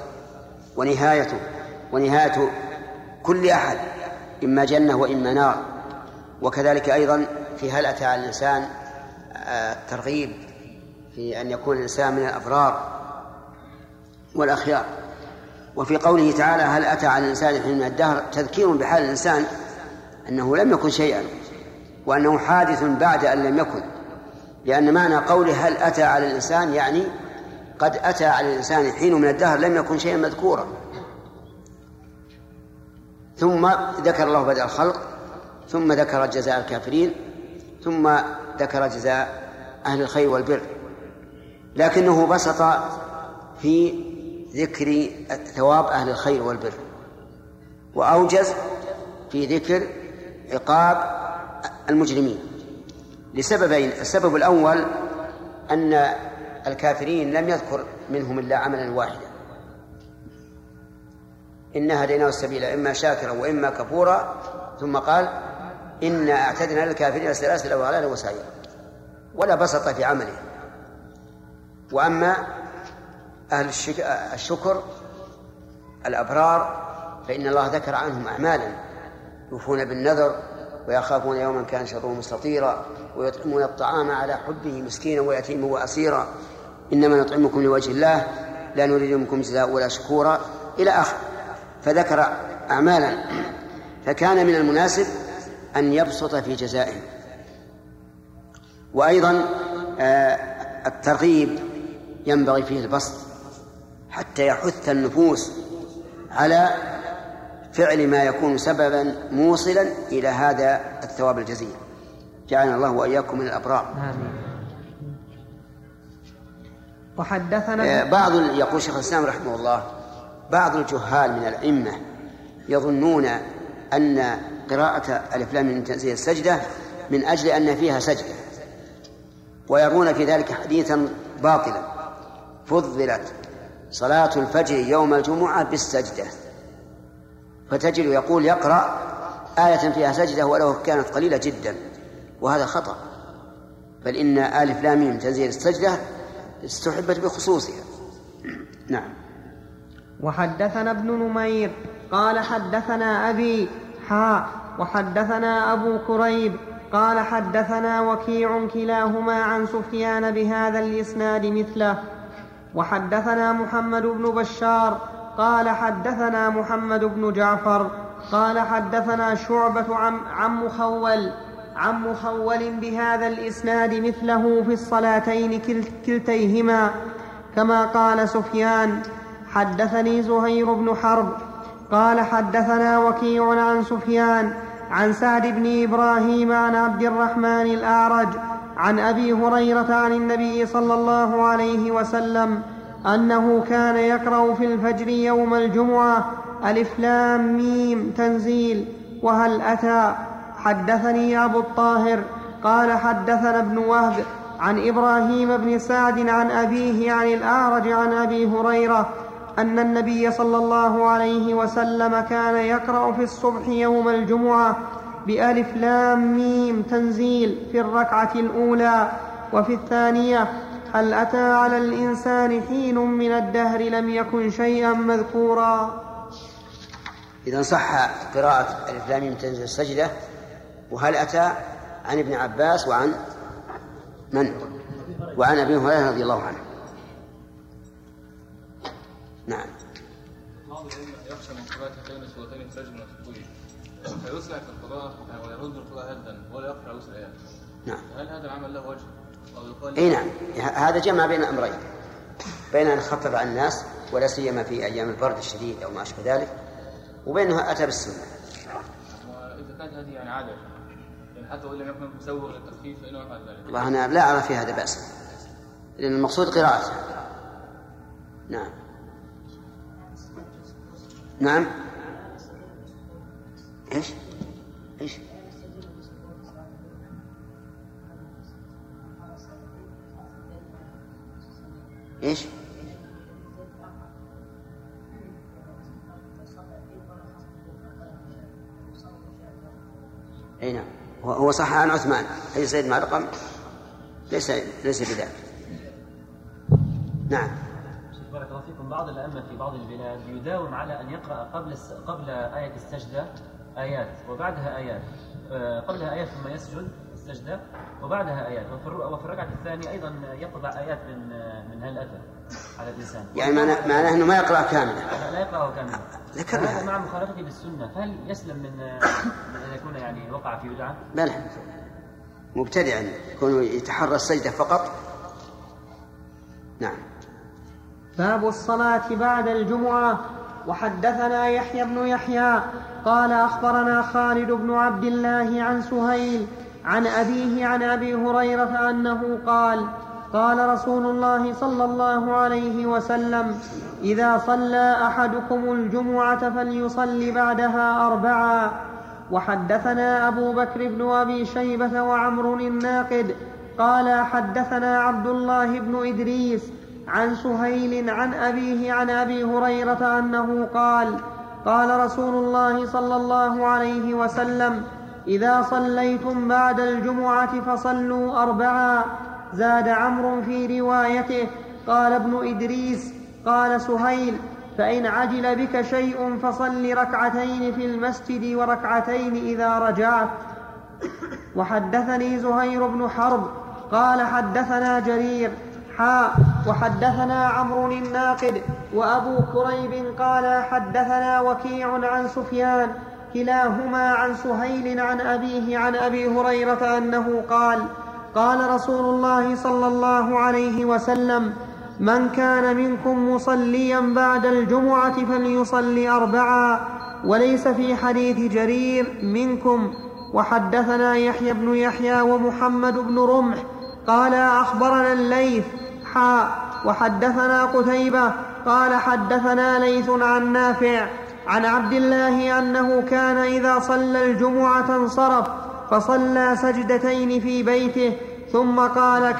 ونهايته كل أحد، إما جنة وإما نار، وكذلك أيضا في هل أتى على الإنسان ترغيب في أن يكون الإنسان من الأبرار والأخيار. وفي قوله تعالى هل أتى على الإنسان حين من الدهر تذكير بحال الإنسان أنه لم يكن شيئا، وأنه حادث بعد أن لم يكن، لأن معنى قوله هل أتى على الإنسان يعني قد أتى على الإنسان حين من الدهر لم يكن شيئا مذكورا. ثم ذكر الله بدء الخلق، ثم ذكر جزاء الكافرين، ثم ذكر جزاء أهل الخير والبر، لكنه بسط في ذكر ثواب أهل الخير والبر، وأوجز في ذكر عقاب المجرمين. لسببين. السبب الأول أن الكافرين لم يذكر منهم إلا عملا واحدا، إنا هديناه السبيل إما شاكرا وإما كفورا، ثم قال إنا أعتدنا للكافرين سلاسل وأغلالا وسعيرا، ولا بسط في عمله. وأما أهل الشكر الأبرار فإن الله ذكر عنهم أعمالا يوفون بالنذر ويخافون يوما كان شره مستطيرا ويطعمون الطعام على حبه مسكينا ويتيما وأسيرا إنما نطعمكم لوجه الله لا نريد منكم جزاء ولا شكورا إلى آخر. فذكر أعمالا، فكان من المناسب أن يبسط في جزائهم. وأيضا الترغيب ينبغي فيه البسط حتى يحث النفوس على فعل ما يكون سببا موصلا إلى هذا الثواب الجزيل. جعلنا الله وإياكم من الأبرار. وحدثنا يقول شيخ الإسلام رحمه الله بعض الجهال من الأئمة يظنون أن قراءة ألف لام من تنزيل السجدة من أجل أن فيها سجدة، ويرون في ذلك حديثا باطلا: فضلت صلاة الفجر يوم الجمعة بالسجدة. فتجد يقول يقرأ آية فيها سجدة ولو كانت قليلة جدا، وهذا خطأ، بل إن ألف لام من تنزيل السجدة استحبت بخصوصها. نعم. وحدثنا ابن نمير قال حدثنا أبي وحدثنا أبو كريب قال حدثنا وكيع كلاهما عن سفيان بهذا الإسناد مثله. وحدثنا محمد بن بشار قال حدثنا محمد بن جعفر قال حدثنا شعبة عن مخول بهذا الإسناد مثله في الصلاتين كلتيهما، كما قال سفيان. حدثني زهير بن حرب قال حدثنا وكيع عن سفيان عن سعد بن إبراهيم عن عبد الرحمن الأعرج عن أبي هريرة عن النبي صلى الله عليه وسلم أنه كان يقرأ في الفجر يوم الجمعة ألف لام ميم تنزيل وهل أتى. حدثني أبو الطاهر قال حدثنا ابن وهب عن إبراهيم بن سعد عن أبيه عن الأعرج عن أبي هريرة أن النبي صلى الله عليه وسلم كان يقرأ في الصبح يوم الجمعة بألف لام ميم تنزيل في الركعة الأولى، وفي الثانية هل أتى على الإنسان حين من الدهر لم يكن شيئا مذكورا. إذا صح قراءة ألف لام ميم تنزيل السجدة وهل أتى عن ابن عباس وعن من؟ وعن أبي هريرة رضي الله عنه. نعم. يخشى من قراءة هاتين السورتين الفجر من التطويل فيسرع في القراءة ويرد القراءة هدا ولا يقرأ يسر آيات. نعم. هل هذا العمل له وجه؟ أي نعم، هذا جمع بين أمرين: بين أن يخفف عن الناس ولا سيما في أيام البرد الشديد أو ما أشبه ذلك، وبينه أتى بالسنة. وإذا كانت هذه يعني عادة يعني حتى وإن لم يكن مسوغ للتخفيف فإنه يفعل ذلك. والله أنا لا أرى في هذا بأس، لأن المقصود قراءتها. نعم. نعم. إيش؟ أي نعم، هو صح عن عثمان حديث زيد مع رقم ليس بذلك. نعم. بارك الله فيكم. بعض الأئمة في بعض البلاد يداوم على أن يقرأ قبل آية السجدة آيات وبعدها آيات، قبلها آيات ثم يسجد السجدة وبعدها آيات، وفي الركعة الثانية أيضا يقطع آيات من هل أتى على الإنسان. يعني معناه أنه ما يقرأ كاملا. لا يقرأه كاملا. ذكرنا هذا مع مخالفته بالسنة، فهل يسلم من أن يكون يعني وقع في بدعة؟ بلى، مبتدعا يكون يتحرى السجدة فقط. نعم. باب الصلاة بعد الجمعة. وحدثنا يحيى بن يحيى قال أخبرنا خالد بن عبد الله عن سهيل عن أبيه عن أبي هريرة أنه قال: قال رسول الله صلى الله عليه وسلم: إذا صلى أحدكم الجمعة فليصل بعدها 4. وحدثنا أبو بكر بن أبي شيبة وعمر الناقد قال حدثنا عبد الله بن إدريس عن سهيل عن أبيه عن أبي هريرة أنه قال قال رسول الله صلى الله عليه وسلم إذا صليتم بعد الجمعة فصلوا 4. زاد عمرو في روايته قال ابن إدريس قال سهيل فإن عجل بك شيء فصل 2 في المسجد وركعتين إذا رجعت. وحدثني زهير بن حرب قال حدثنا جرير وحدثنا عمرو الناقد وأبو كريب قال حدثنا وكيع عن سفيان كلاهما عن سهيل عن أبيه عن أبي هريرة أنه قال قال رسول الله صلى الله عليه وسلم من كان منكم مصليا بعد الجمعة فليصلي 4. وليس في حديث جرير منكم. وحدثنا يحيى بن يحيى ومحمد بن رمح قال أخبرنا الليث وحدثنا قتيبة قال حدثنا ليث عن نافع عن عبد الله أنه كان إذا صلى الجمعة انصرف فصلى 2 سجدتين في بيته ثم قال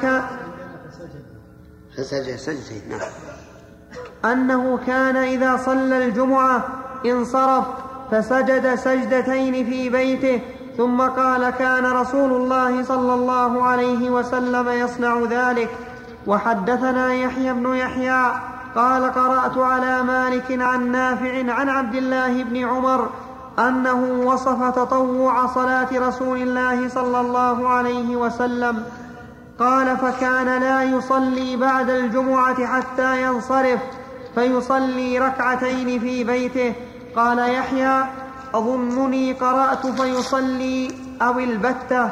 أنه كان إذا صلى الجمعة انصرف فسجد 2 سجدتين في بيته ثم قال كان رسول الله صلى الله عليه وسلم يصنع ذلك. وحدثنا يحيى بن يحيى قال قرأت على مالك عن نافع عن عبد الله بن عمر أنه وصف تطوع صلاة رسول الله صلى الله عليه وسلم قال فكان لا يصلي بعد الجمعة حتى ينصرف فيصلي 2 في بيته. قال يحيى أظنني قرأت فيصلي أو البتة.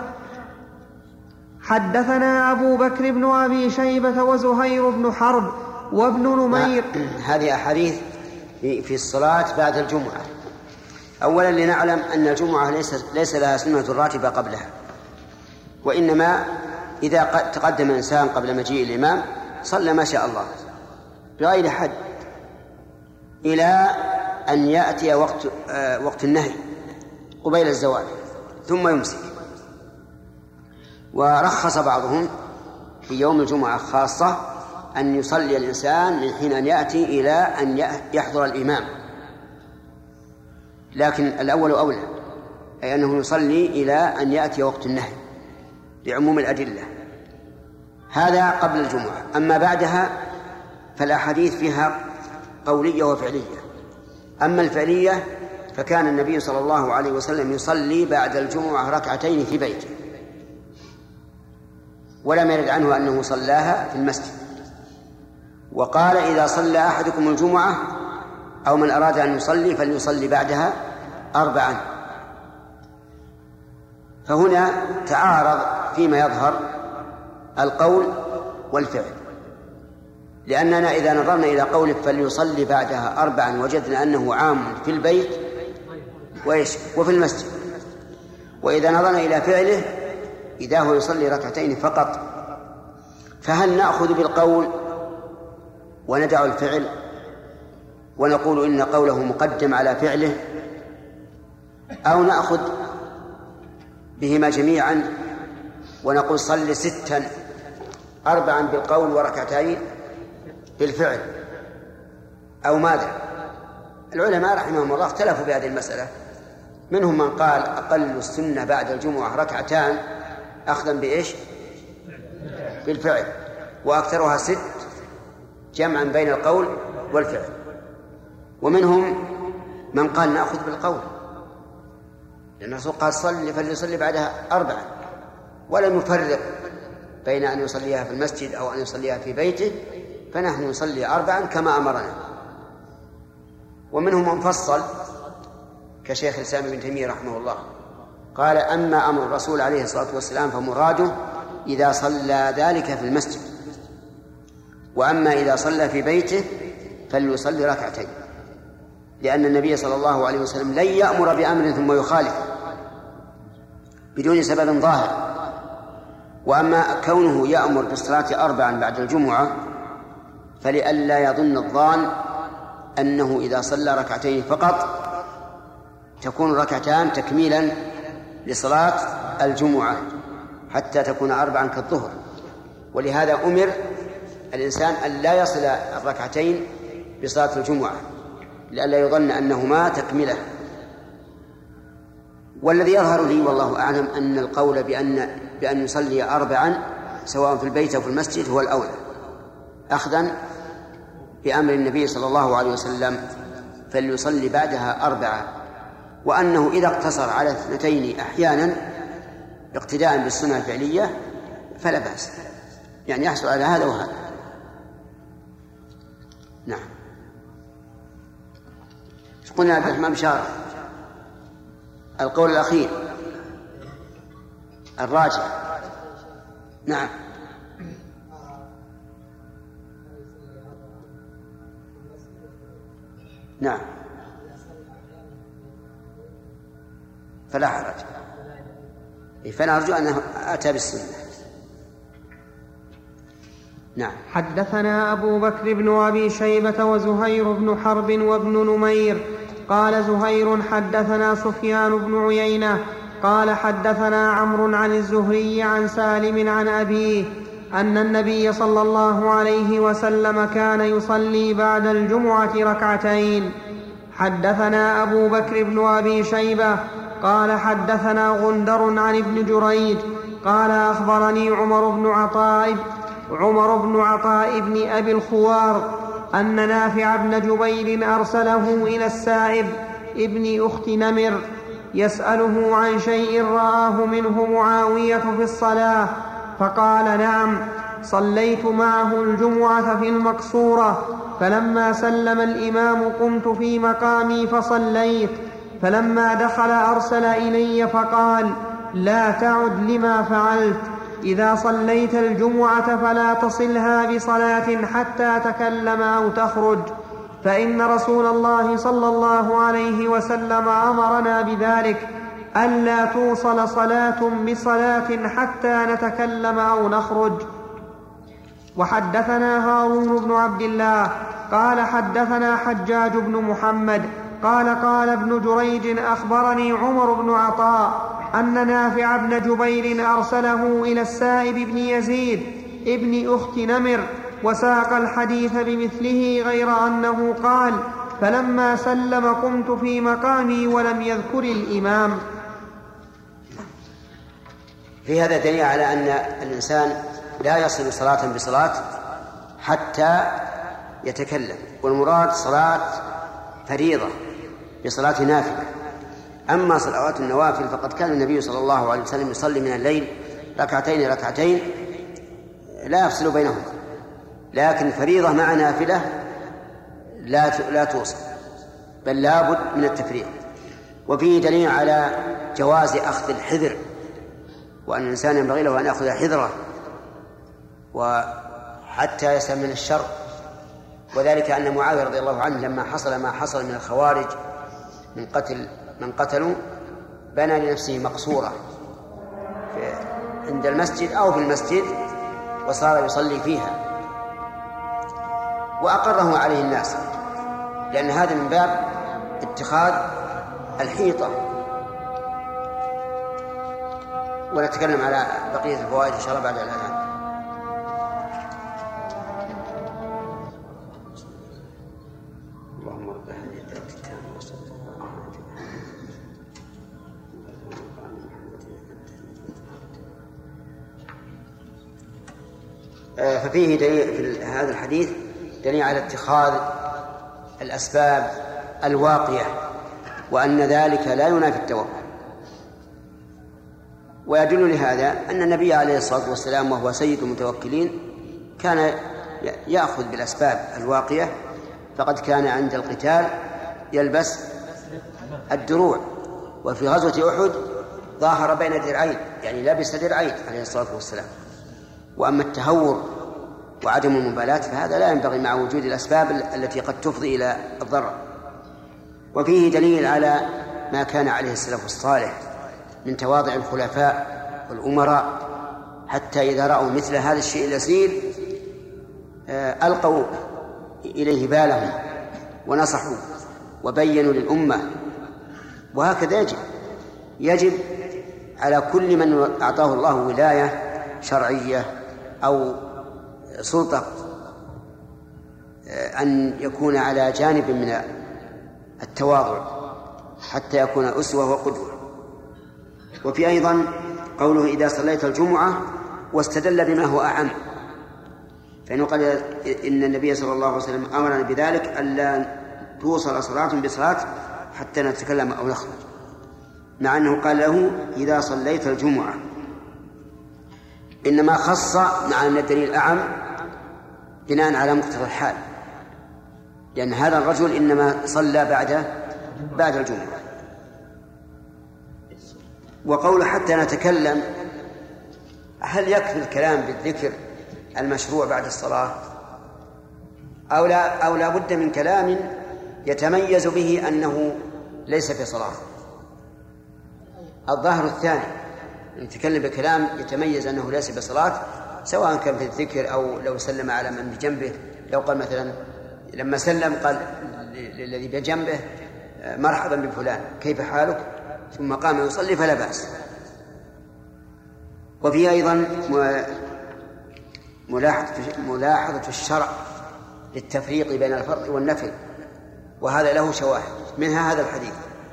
حدثنا أبو بكر بن أبي شيبة وزهير بن حرب وابن نمير. هذه أحاديث في الصلاة بعد الجمعة. أولا لنعلم أن الجمعة ليس لها سنة راتبة قبلها، وإنما إذا تقدم إنسان قبل مجيء الإمام صلى ما شاء الله بغير حد إلى أن يأتي وقت النهي قبيل الزوال ثم يمسك. ورخص بعضهم في يوم الجمعة خاصة أن يصلي الإنسان من حين أن يأتي إلى أن يحضر الإمام، لكن الأول أولى، أي أنه يصلي إلى أن يأتي وقت النهي لعموم الأدلة. هذا قبل الجمعة. أما بعدها فالأحاديث فيها قولية وفعلية. أما الفعلية فكان النبي صلى الله عليه وسلم يصلي بعد الجمعة 2 في بيته، ولم يرد عنه أنه صلاها في المسجد. وقال إذا صلى أحدكم الجمعة أو من أراد أن يصلي فليصلي بعدها 4. فهنا تعارض فيما يظهر القول والفعل، لأننا إذا نظرنا إلى قوله فليصلي بعدها 4 وجدنا أنه عام في البيت وفي المسجد، وإذا نظرنا إلى فعله إذا هو يصلي 2 فقط، فهل نأخذ بالقول وندع الفعل ونقول إن قوله مقدم على فعله، أو نأخذ بهما جميعا ونقول صل 6 4 بالقول و2 بالفعل، أو ماذا؟ العلماء رحمهم الله اختلفوا بهذه المسألة. منهم من قال أقل السنة بعد الجمعة 2 أخذا بإيش؟ بالفعل، وأكثرها 6 جمعا بين القول والفعل. ومنهم من قال نأخذ بالقول، لأن الرسول قال صلي فليصلي بعدها 4، ولم يفرق بين أن يصليها في المسجد أو أن يصليها في بيته، فنحن نصلي 4 كما أمرنا. ومنهم من فصل كشيخ الإسلام ابن تيمية رحمه الله، قال أما أمر الرسول عليه الصلاة والسلام فمراده إذا صلى ذلك في المسجد، وأما إذا صلى في بيته فليصلي 2، لأن النبي صلى الله عليه وسلم لن يأمر بأمر ثم يخالف بدون سبب ظاهر. وأما كونه يأمر بالصلاة 4 بعد الجمعة فلئلا يظن الظان أنه إذا صلى 2 فقط تكون ركعتان تكميلا لصلاة الجمعة حتى تكون 4 كالظهر. ولهذا أمر الإنسان أن لا يصل الركعتين بصلاة الجمعة لئلا يظن أنهما تكملة. والذي يظهر لي والله أعلم أن القول بأن يصلي 4 سواء في البيت أو في المسجد هو الأولى، أخذا بأمر النبي صلى الله عليه وسلم فليصلي بعدها 4، وأنه إذا اقتصر على 2 أحيانا اقتداء بالسنة الفعلية فلا بأس، يعني يحصل على هذا وهذا. نعم. قلنا عبد الرحمن بشارة القول الأخير الراجح. نعم. نعم فلا حرج، فنرجو أنه أتى بالسنة. نعم. حدثنا أبو بكر بن أبي شيبة وزهير بن حرب وابن نمير قال زهير حدثنا سفيان بن عيينة قال حدثنا عمرو عن الزهري عن سالم عن أبيه أن النبي صلى الله عليه وسلم كان يصلي بعد الجمعة 2. حدثنا أبو بكر بن أبي شيبة قال حدثنا غندر عن ابن جريج قال أخبرني عمر بن عطاء بن أبي الخوار أن نافع بن جبير أرسله إلى السائب ابن أخت نمر يسأله عن شيء رآه منه معاوية في الصلاة، فقال نعم صليت معه الجمعة في المقصورة، فلما سلم الإمام قمت في مقامي فصليت، فلما دخل أرسل إلي فقال لا تعد لما فعلت، إذا صليت الجمعة فلا تصلها بصلاة حتى تكلم أو تخرج، فإن رسول الله صلى الله عليه وسلم أمرنا بذلك، ألا توصل صلاة بصلاة حتى نتكلم أو نخرج. وحدثنا هارون بن عبد الله قال حدثنا حجاج بن محمد قال ابن جريج أخبرني عمر بن عطاء أن نافع بن جبير أرسله إلى السائب بن يزيد ابن أخت نمر، وساق الحديث بمثله غير أنه قال فلما سلم قمت في مقامي ولم يذكر الإمام. في هذا دليل على أن الإنسان لا يصل صلاة بصلاة حتى يتكلم، والمراد صلاة فريضة بصلاة نافلة. أما صلوات النوافل فقد كان النبي صلى الله عليه وسلم يصلي من الليل 2 لا يفصل بينهما، لكن فريضة مع نافلة لا توصل، بل لابد من التفريق. وفيه دليل على جواز أخذ الحذر، وأن الإنسان ينبغي له أن يأخذ حذره وحتى يسلم من الشر، وذلك أن معاوية رضي الله عنه لما حصل ما حصل من الخوارج من قتل من قتلوا بنى لنفسه مقصورة عند المسجد أو في المسجد وصار يصلي فيها، وأقره عليه الناس، لأن هذا من باب اتخاذ الحيطة. ونتكلم على بقية الفوائد إن شاء الله بعد الأذان. اللهم رب هذه الدعوة التامة والصلاة ففيه دليل في هذا الحديث دليل على اتخاذ الأسباب الواقية، وأن ذلك لا ينافي التوكل. ويدل لهذا أن النبي عليه الصلاة والسلام وهو سيد المتوكلين كان يأخذ بالأسباب الواقية، فقد كان عند القتال يلبس الدروع، وفي غزوة أحد ظاهر بين درعين، يعني لبس درعين عليه الصلاة والسلام. وأما التهور وعدم المبالاة فهذا لا ينبغي مع وجود الأسباب التي قد تفضي إلى الضرر. وفيه دليل على ما كان عليه السلف الصالح من تواضع الخلفاء والأمراء، حتى إذا رأوا مثل هذا الشيء اليسير ألقوا إليه بالهم ونصحوا وبينوا للأمة وهكذا يجب على كل من أعطاه الله ولاية شرعية أو سلطة أن يكون على جانب من التواضع حتى يكون أسوة وقدوة. وفي أيضا قوله إذا صليت الجمعة واستدل بما هو أعم، فإنه قال إن النبي صلى الله عليه وسلم أمرنا بذلك ألا توصل صلاة بصلاة حتى نتكلم أو نخرج، مع أنه قال له إذا صليت الجمعة، إنما خص مع أن الدليل أعم بناء على مقتضى الحال، لأن هذا الرجل إنما صلى بعد الجمعة. وقول حتى نتكلم، هل يكفي الكلام بالذكر المشروع بعد الصلاة أو لا بد من كلام يتميز به أنه ليس في صلاة؟ الظاهر الثاني، نتكلم بكلام يتميز أنه ليس بصلاة، سواء كان في الذكر أو لو سلم على من بجنبه، لو قال مثلا لما سلم قال للذي بجنبه مرحبا بفلان كيف حالك، ثم قام يصلي فلا بأس. وفي أيضا ملاحظة الشرع للتفريق بين الفرض والنفل، وهذا له شواهد، منها هذا الحديث،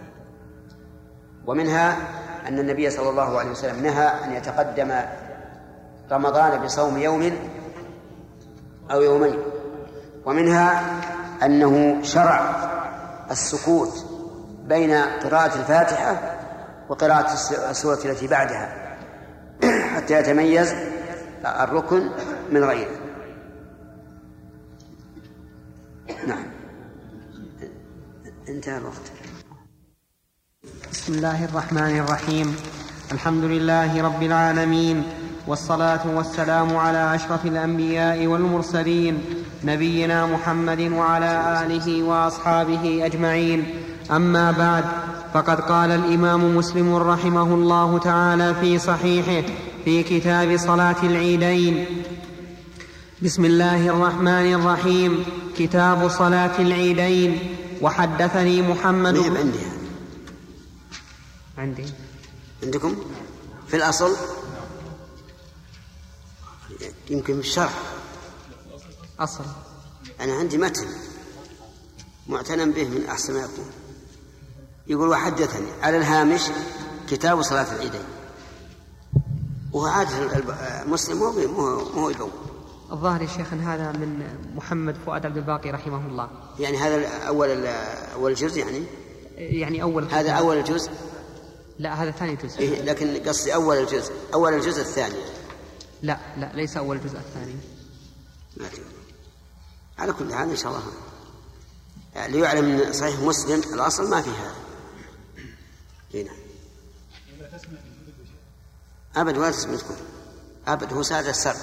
ومنها أن النبي صلى الله عليه وسلم نهى أن يتقدم رمضان بصوم يوم أو يومين، ومنها أنه شرع السكوت بين قراءة الفاتحة وقراءة السورة التي بعدها حتى يتميز الركن من غيره. نعم، انتهى الوقت. بسم الله الرحمن الرحيم. الحمد لله رب العالمين، والصلاة والسلام على أشرف الأنبياء والمرسلين نبينا محمد وعلى آله وأصحابه أجمعين. أما بعد، فقد قال الإمام مسلم رحمه الله تعالى في صحيحه في كتاب صلاة العيدين: بسم الله الرحمن الرحيم، كتاب صلاة العيدين. وحدثني محمد عندكم في الأصل، يمكن بالشرح أصل، أنا عندي متن معتنى به من أحسن ما يكون، يقول وحدثني على الهامش كتاب صلاة العيدين، وهو عادة مسلم مو يقول. الظاهر يا شيخ أن هذا من محمد فؤاد عبد الباقي رحمه الله، يعني هذا أول جزء، يعني أول هذا أول الجزء، لا هذا ثاني جزء. إيه، لكن قصدي أول الجزء الثاني. لا ليس أول الجزء الثاني. على كل حال إن شاء الله ليعلم من صحيح مسلم الأصل ما في هذا. هنا أبد ولا تسمعكم أبد، هو سادة السبع.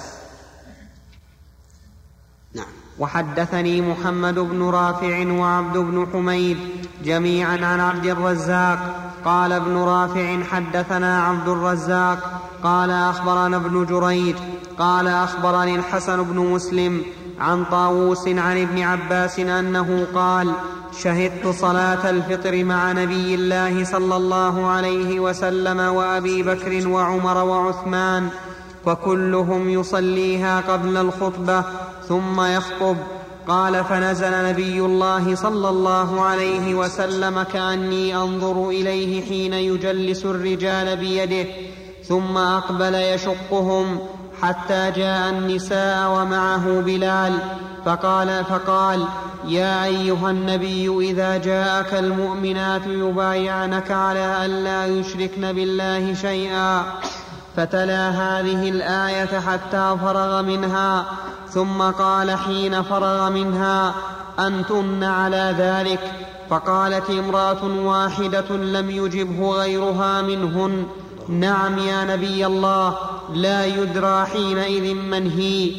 نعم. وحدثني محمد بن رافع وعبد بن حميد جميعا عن عبد الرزاق قال ابن رافع حدثنا عبد الرزاق قال أخبرنا ابن جريج قال أخبرني الحسن بن مسلم عن طاووس عن ابن عباس أنه قال: شهدت صلاة الفطر مع نبي الله صلى الله عليه وسلم وأبي بكر وعمر وعثمان، وكلهم يصليها قبل الخطبة ثم يخطب. قال: فنزل نبي الله صلى الله عليه وسلم كأني أنظر إليه حين يجلس الرجال بيده، ثم أقبل يشقهم حتى جاء النساء ومعه بلال، فقال: يا أيها النبي إذا جاءك المؤمنات يبايعنك على أن لا يشركن بالله شيئا، فتلا هذه الآية حتى فرغ منها، ثم قال حين فرغ منها: أنتن على ذلك؟ فقالت امرأة واحدة لم يجبه غيرها منهن: نعم يا نبي الله، لا يدرى حينئذ من هي.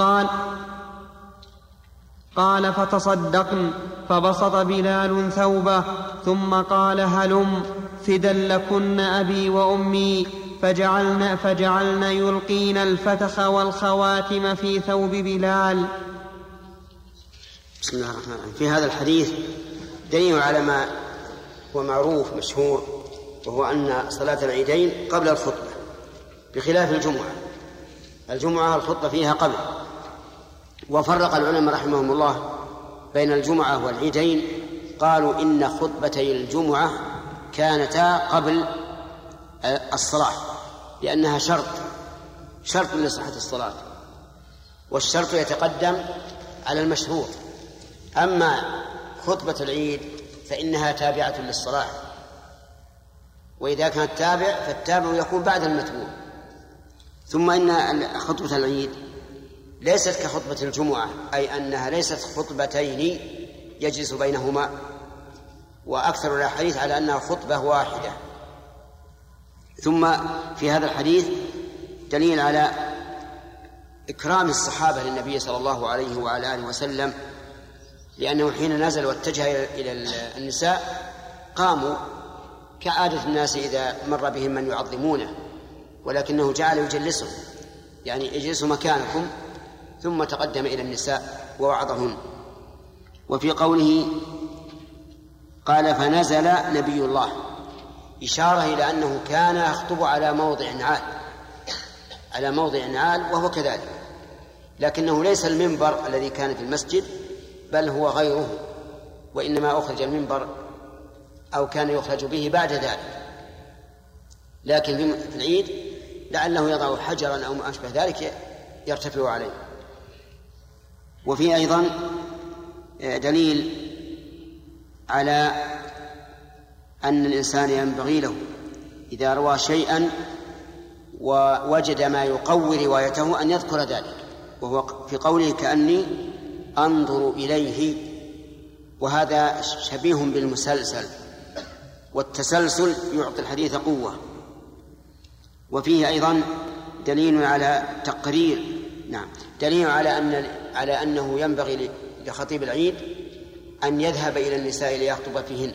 قال: فتصدقن. فبسط بلال ثوبه ثم قال: هلم فدا لكن أبي وأمي، فجعلن يلقين الفتخ والخواتم في ثوب بلال. بسم الله الرحمن الرحيم. في هذا الحديث دليل على ما هو معروف مشهور، وهو أن صلاة العيدين قبل الخطبة، بخلاف الجمعة الخطبة فيها قبل. وفرق العلماء رحمهم الله بين الجمعة والعيدين، قالوا إن خطبتي الجمعة كانتا قبل الصلاة، لأنها شرط لصحة الصلاة، والشرط يتقدم على المشروط. أما خطبة العيد فإنها تابعة للصلاة، وإذا كانت تابع فالتابع يكون بعد المتبوع. ثم إن خطبة العيد ليست كخطبة الجمعة، أي أنها ليست خطبتين يجلس بينهما، وأكثر الأحاديث على أنها خطبة واحدة. ثم في هذا الحديث دليل على إكرام الصحابة للنبي صلى الله عليه وعلى آله وسلم، لأنه حين نزل واتجه إلى النساء قاموا كعادة الناس إذا مر بهم من يعظمونه، ولكنه جعل يجلسهم، يعني اجلسوا مكانكم، ثم تقدم إلى النساء ووعظهن. وفي قوله قال فنزل نبي الله، إشارة إلى أنه كان يخطب على موضع عال، وهو كذلك، لكنه ليس المنبر الذي كان في المسجد، بل هو غيره، وإنما أخرج المنبر أو كان يخرج به بعد ذلك. لكن في العيد لعله يضع حجرا أو ما أشبه ذلك يرتفع عليه. وفي أيضا دليل على أن الإنسان ينبغي له إذا روى شيئا ووجد ما يقوي روايته أن يذكر ذلك، وهو في قوله كأني أنظر إليه، وهذا شبيه بالمسلسل، والتسلسل يعطي الحديث قوة. وفيه أيضا دليل على دليل على أنه ينبغي لخطيب العيد أن يذهب إلى النساء ليخطب فيهن،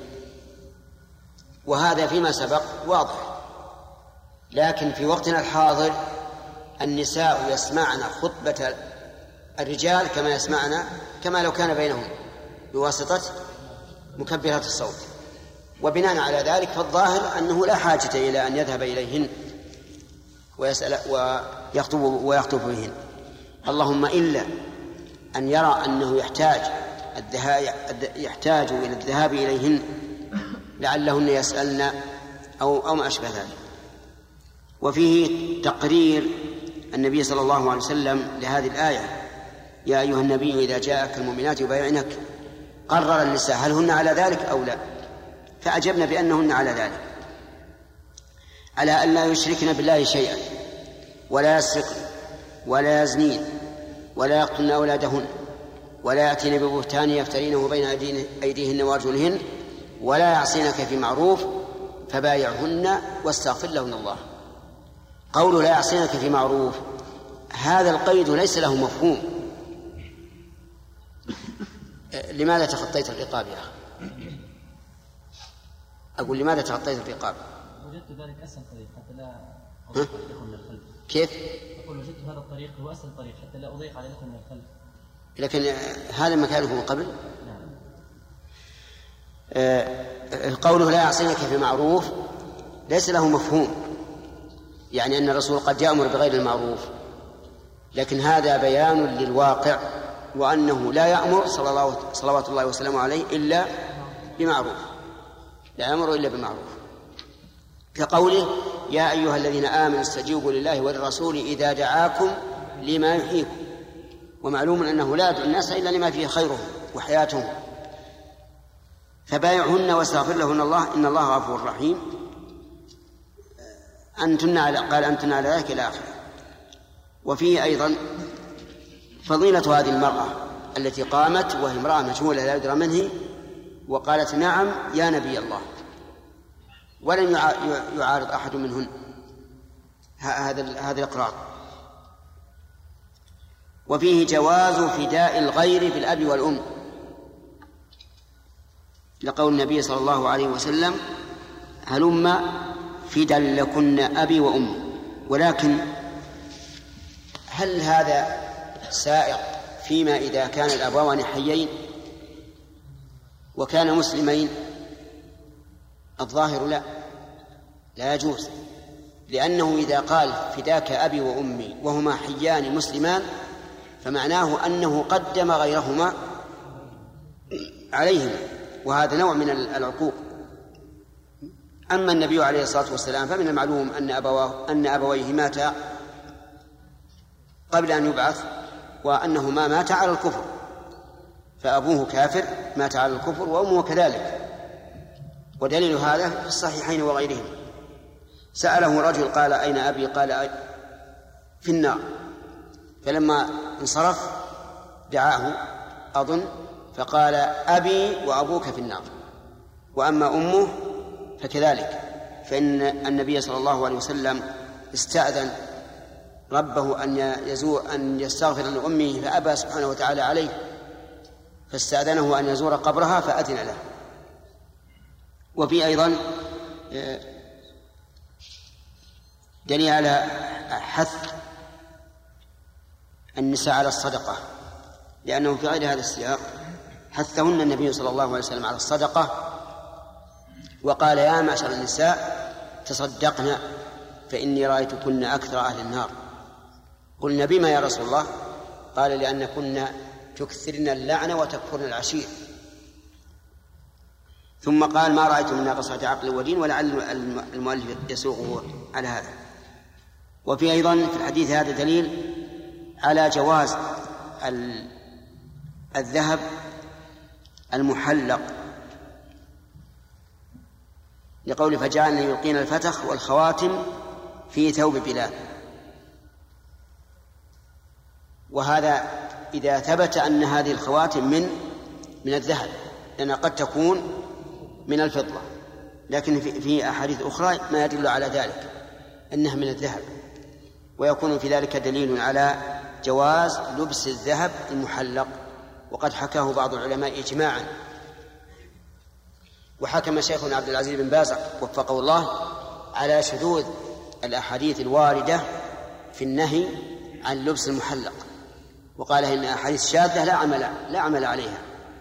وهذا فيما سبق واضح. لكن في وقتنا الحاضر النساء يسمعن خطبة الرجال كما لو كان بينهم بواسطة مكبرات الصوت، وبناء على ذلك فالظاهر أنه لا حاجة إلى أن يذهب إليهن ويخطب بهن، اللهم إلا أن يرى أنه يحتاج إلى الذهاب إليهن لعلهن يسألن أو ما أشبه ذلك. وفيه تقرير النبي صلى الله عليه وسلم لهذه الآية: يا أيها النبي إذا جاءك المؤمنات يبايعنك، قرر النساء هل هن على ذلك أو لا، فأجبنا بأنهن على ذلك، على أن لا يشركن بالله شيئا، ولا يسرقن، ولا يزنين، ولا يقتلن أولادهن، ولا يأتين ببهتان يفترينه بين أيديهن وأرجلهن، ولا يعصينك في معروف فبايعهن واستغفر لهن الله. قوله لا يعصينك في معروف، هذا القيد ليس له مفهوم. لماذا تخطيت الرقاب يا أخي؟ أقول لماذا تخطيت الرقاب؟ وجدت ذلك أسهل طريق حتى لا أضيق على الإخوة من الخلف. كيف؟ أقول وجدت هذا الطريق هو أسهل طريق حتى لا أضيق على الإخوة من الخلف. لكن هذا مكانه من قبل. نعم. قوله لا يعصينك في معروف ليس له مفهوم، يعني أن الرسول قد يأمر بغير المعروف، لكن هذا بيان للواقع، وأنه لا يأمر صلوات الله وسلامه عليه إلا بمعروف، لا يأمر إلا بمعروف، كقوله يا أيها الذين آمنوا استجيبوا لله وللرسول إذا دعاكم لما يحييكم. ومعلوم أنه لا يدعو الناس إلا لما فيه خيرهم وحياتهم. فبايعهن واستغفر لهن الله إن الله غفور رحيم. قال أنتن على ذلك إلى آخره. وفيه أيضا فضيلة هذه المرأة التي قامت وهي امرأة مجهولة لا يدرى من هي، وقالت نعم يا نبي الله، ولم يعارض أحد منهن هذا الإقرار. وفيه جواز فداء الغير بالأب والأم، لقول النبي صلى الله عليه وسلم هلم فدا لكن أبي وأمي. ولكن هل هذا سائق فيما إذا كان الأبوان حيين وكان مسلمين، الظاهر لا يجوز، لأنه إذا قال فداك أبي وأمي وهما حيان مسلمان فمعناه أنه قدم غيرهما عليهما، وهذا نوع من العقوق. أما النبي عليه الصلاة والسلام فمن المعلوم أن أبويه ماتا قبل أن يبعث، وأنهما ماتا على الكفر، فأبوه كافر مات على الكفر وأمه كذلك، ودليل هذا في الصحيحين وغيرهم. سأله رجل قال أين أبي؟ قال في النار، فلما انصرف دعاه أظن فقال أبي وأبوك في النار، وأما أمه فكذلك، فإن النبي صلى الله عليه وسلم استأذن ربه أن يستغفر لأمه فأبى سبحانه وتعالى عليه، فاستأذنه أن يزور قبرها فأذن له. وفي أيضا دليل على حث النساء على الصدقة، لأنه في غير هذا السياق حثهن النبي صلى الله عليه وسلم على الصدقة وقال يا معشر النساء تصدقن فإني رأيتكن أكثر أهل النار. قلنا بما يا رسول الله؟ قال لأنكن تكثرن اللعن وتكفرن العشير. ثم قال ما رأيت من ناقصة عقل ودين، ولعل المؤلف يسوقه على هذا. وفي أيضا في الحديث هذا دليل على جواز الذهب المحلق، لقول فجعلنا يلقين الفتخ والخواتم في ثوب بلال، وهذا إذا ثبت أن هذه الخواتم من الذهب، لأنها قد تكون من الفضة، لكن في أحاديث أخرى ما يدل على ذلك أنها من الذهب، ويكون في ذلك دليل على جواز لبس الذهب المحلق، وقد حكاه بعض العلماء إجماعا. وحكم شيخنا عبد العزيز بن باز وفقه الله على شذوذ الأحاديث الواردة في النهي عن لبس المحلق، وقال إن أحاديث شاذة لا عمل عليها.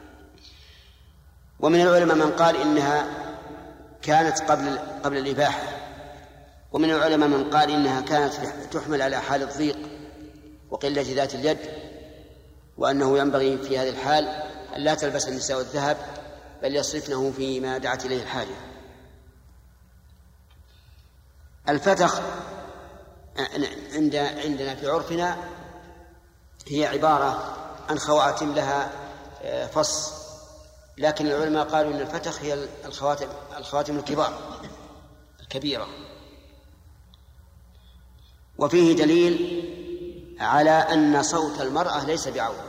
ومن العلماء من قال إنها كانت قبل الإباحة، ومن العلماء من قال إنها كانت تحمل على حال الضيق وقلة ذات اليد، وأنه ينبغي في هذه الحال أن لا تلبس النساء الذهب بل يصرفنه فيما دعت إليه الحاجة. الفتخ عندنا في عرفنا هي عبارة عن خواتم لها فص، لكن العلماء قالوا إن الفتخ هي الخواتم الكبيرة. وفيه دليل على أن صوت المرأة ليس بعورة،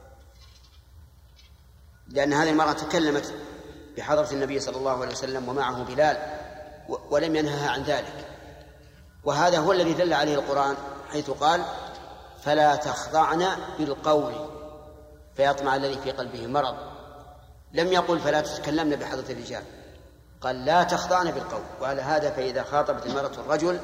لأن هذه المرأة تكلمت بحضرة النبي صلى الله عليه وسلم ومعه بلال ولم ينهها عن ذلك، وهذا هو الذي دل عليه القرآن حيث قال فلا تخضعن بالقول فيطمع الذي في قلبه مرض. لم يقل فلا تتكلمن بحضرة الرجال، قال لا تخضعن بالقول. وعلى هذا فإذا خاطبت المرأة الرجل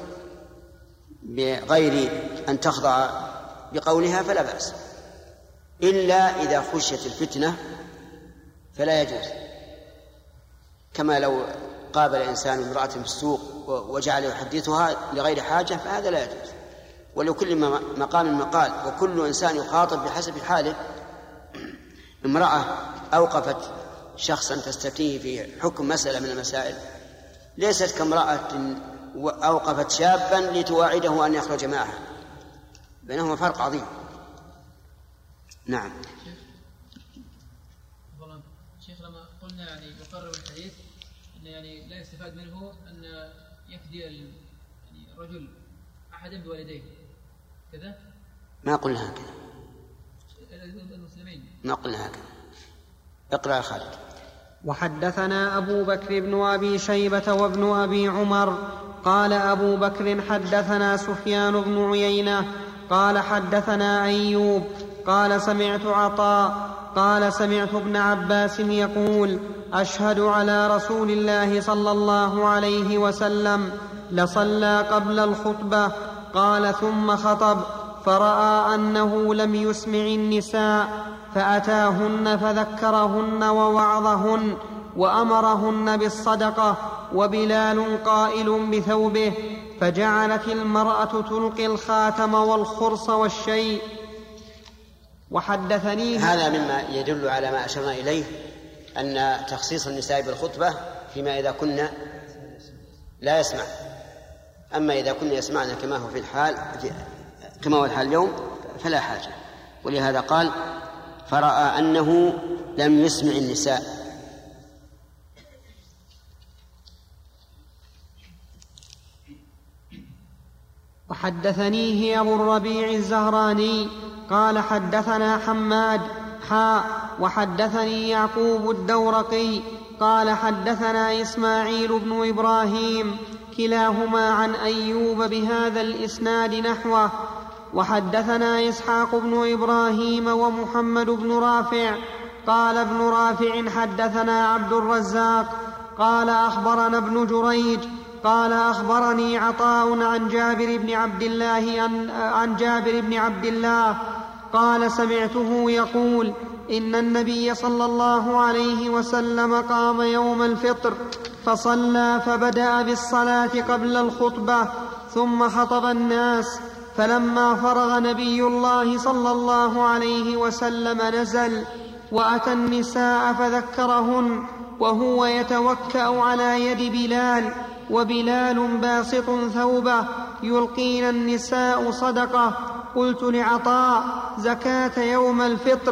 بغير أن تخضع بقولها فلا بأس، إلا إذا خشيت الفتنة فلا يجوز، كما لو قابل إنسان امرأة في السوق وجعل يحدثها لغير حاجة فهذا لا يجوز. ولكل مقام مقال، وكل إنسان يخاطب بحسب حاله. امرأة أوقفت شخصا تستفتيه في حكم مسألة من المسائل ليست كامرأة أوقفت شابا لتواعده أن يخرج معها، بينهما فرق عظيم. نعم. شيخ لما قلنا يعني يقرر الحديث أن يعني لا يستفاد منه أن يفدي يعني الرجل أحدا بوالديه كذا؟ ما قلنا هكذا. المسلمين ما قلنا هكذا. اقرأ يا خالد. وحدثنا أبو بكر بن أبي شيبة وابن أبي عمر قال أبو بكر حدثنا سفيان بن عيينة قال حدثنا أيوب قال سمعت عطاء قال سمعت ابن عباس يقول أشهد على رسول الله صلى الله عليه وسلم لصلى قبل الخطبة قال ثم خطب فرأى أنه لم يسمع النساء فأتاهن فذكرهن ووعظهن وأمرهن بالصدقة، وبلال قائل بثوبه، فجعلت المرأة تلقي الخاتم والخرص والشيء. وحدثني هذا مما يدل على ما أشرنا إليه أن تخصيص النساء بالخطبة فيما إذا كنا لا يسمع. أما إذا كنا يسمعنا كما هو الحال اليوم فلا حاجة. ولهذا قال فرأى أنه لم يسمع النساء. وحدثنيه أبو الربيع الزهراني قال حدثنا حماد وحدثني يعقوب الدورقي قال حدثنا إسماعيل بن إبراهيم كلاهما عن أيوب بهذا الإسناد نحوه. وحدثنا إسحاق بن إبراهيم ومحمد بن رافع قال ابن رافع حدثنا عبد الرزاق قال أخبرنا ابن جريج قال أخبرني عطاء عن جابر بن عبد الله قال سمعته يقول إن النبي صلى الله عليه وسلم قام يوم الفطر فصلى فبدأ بالصلاة قبل الخطبة ثم خطب الناس، فلما فرغ نبي الله صلى الله عليه وسلم نزل وأتى النساء فذكرهن وهو يتوكأ على يد بلال، وبلال باسط ثوبه، يلقين النساء صدقة. قلت لعطاء زكاة يوم الفطر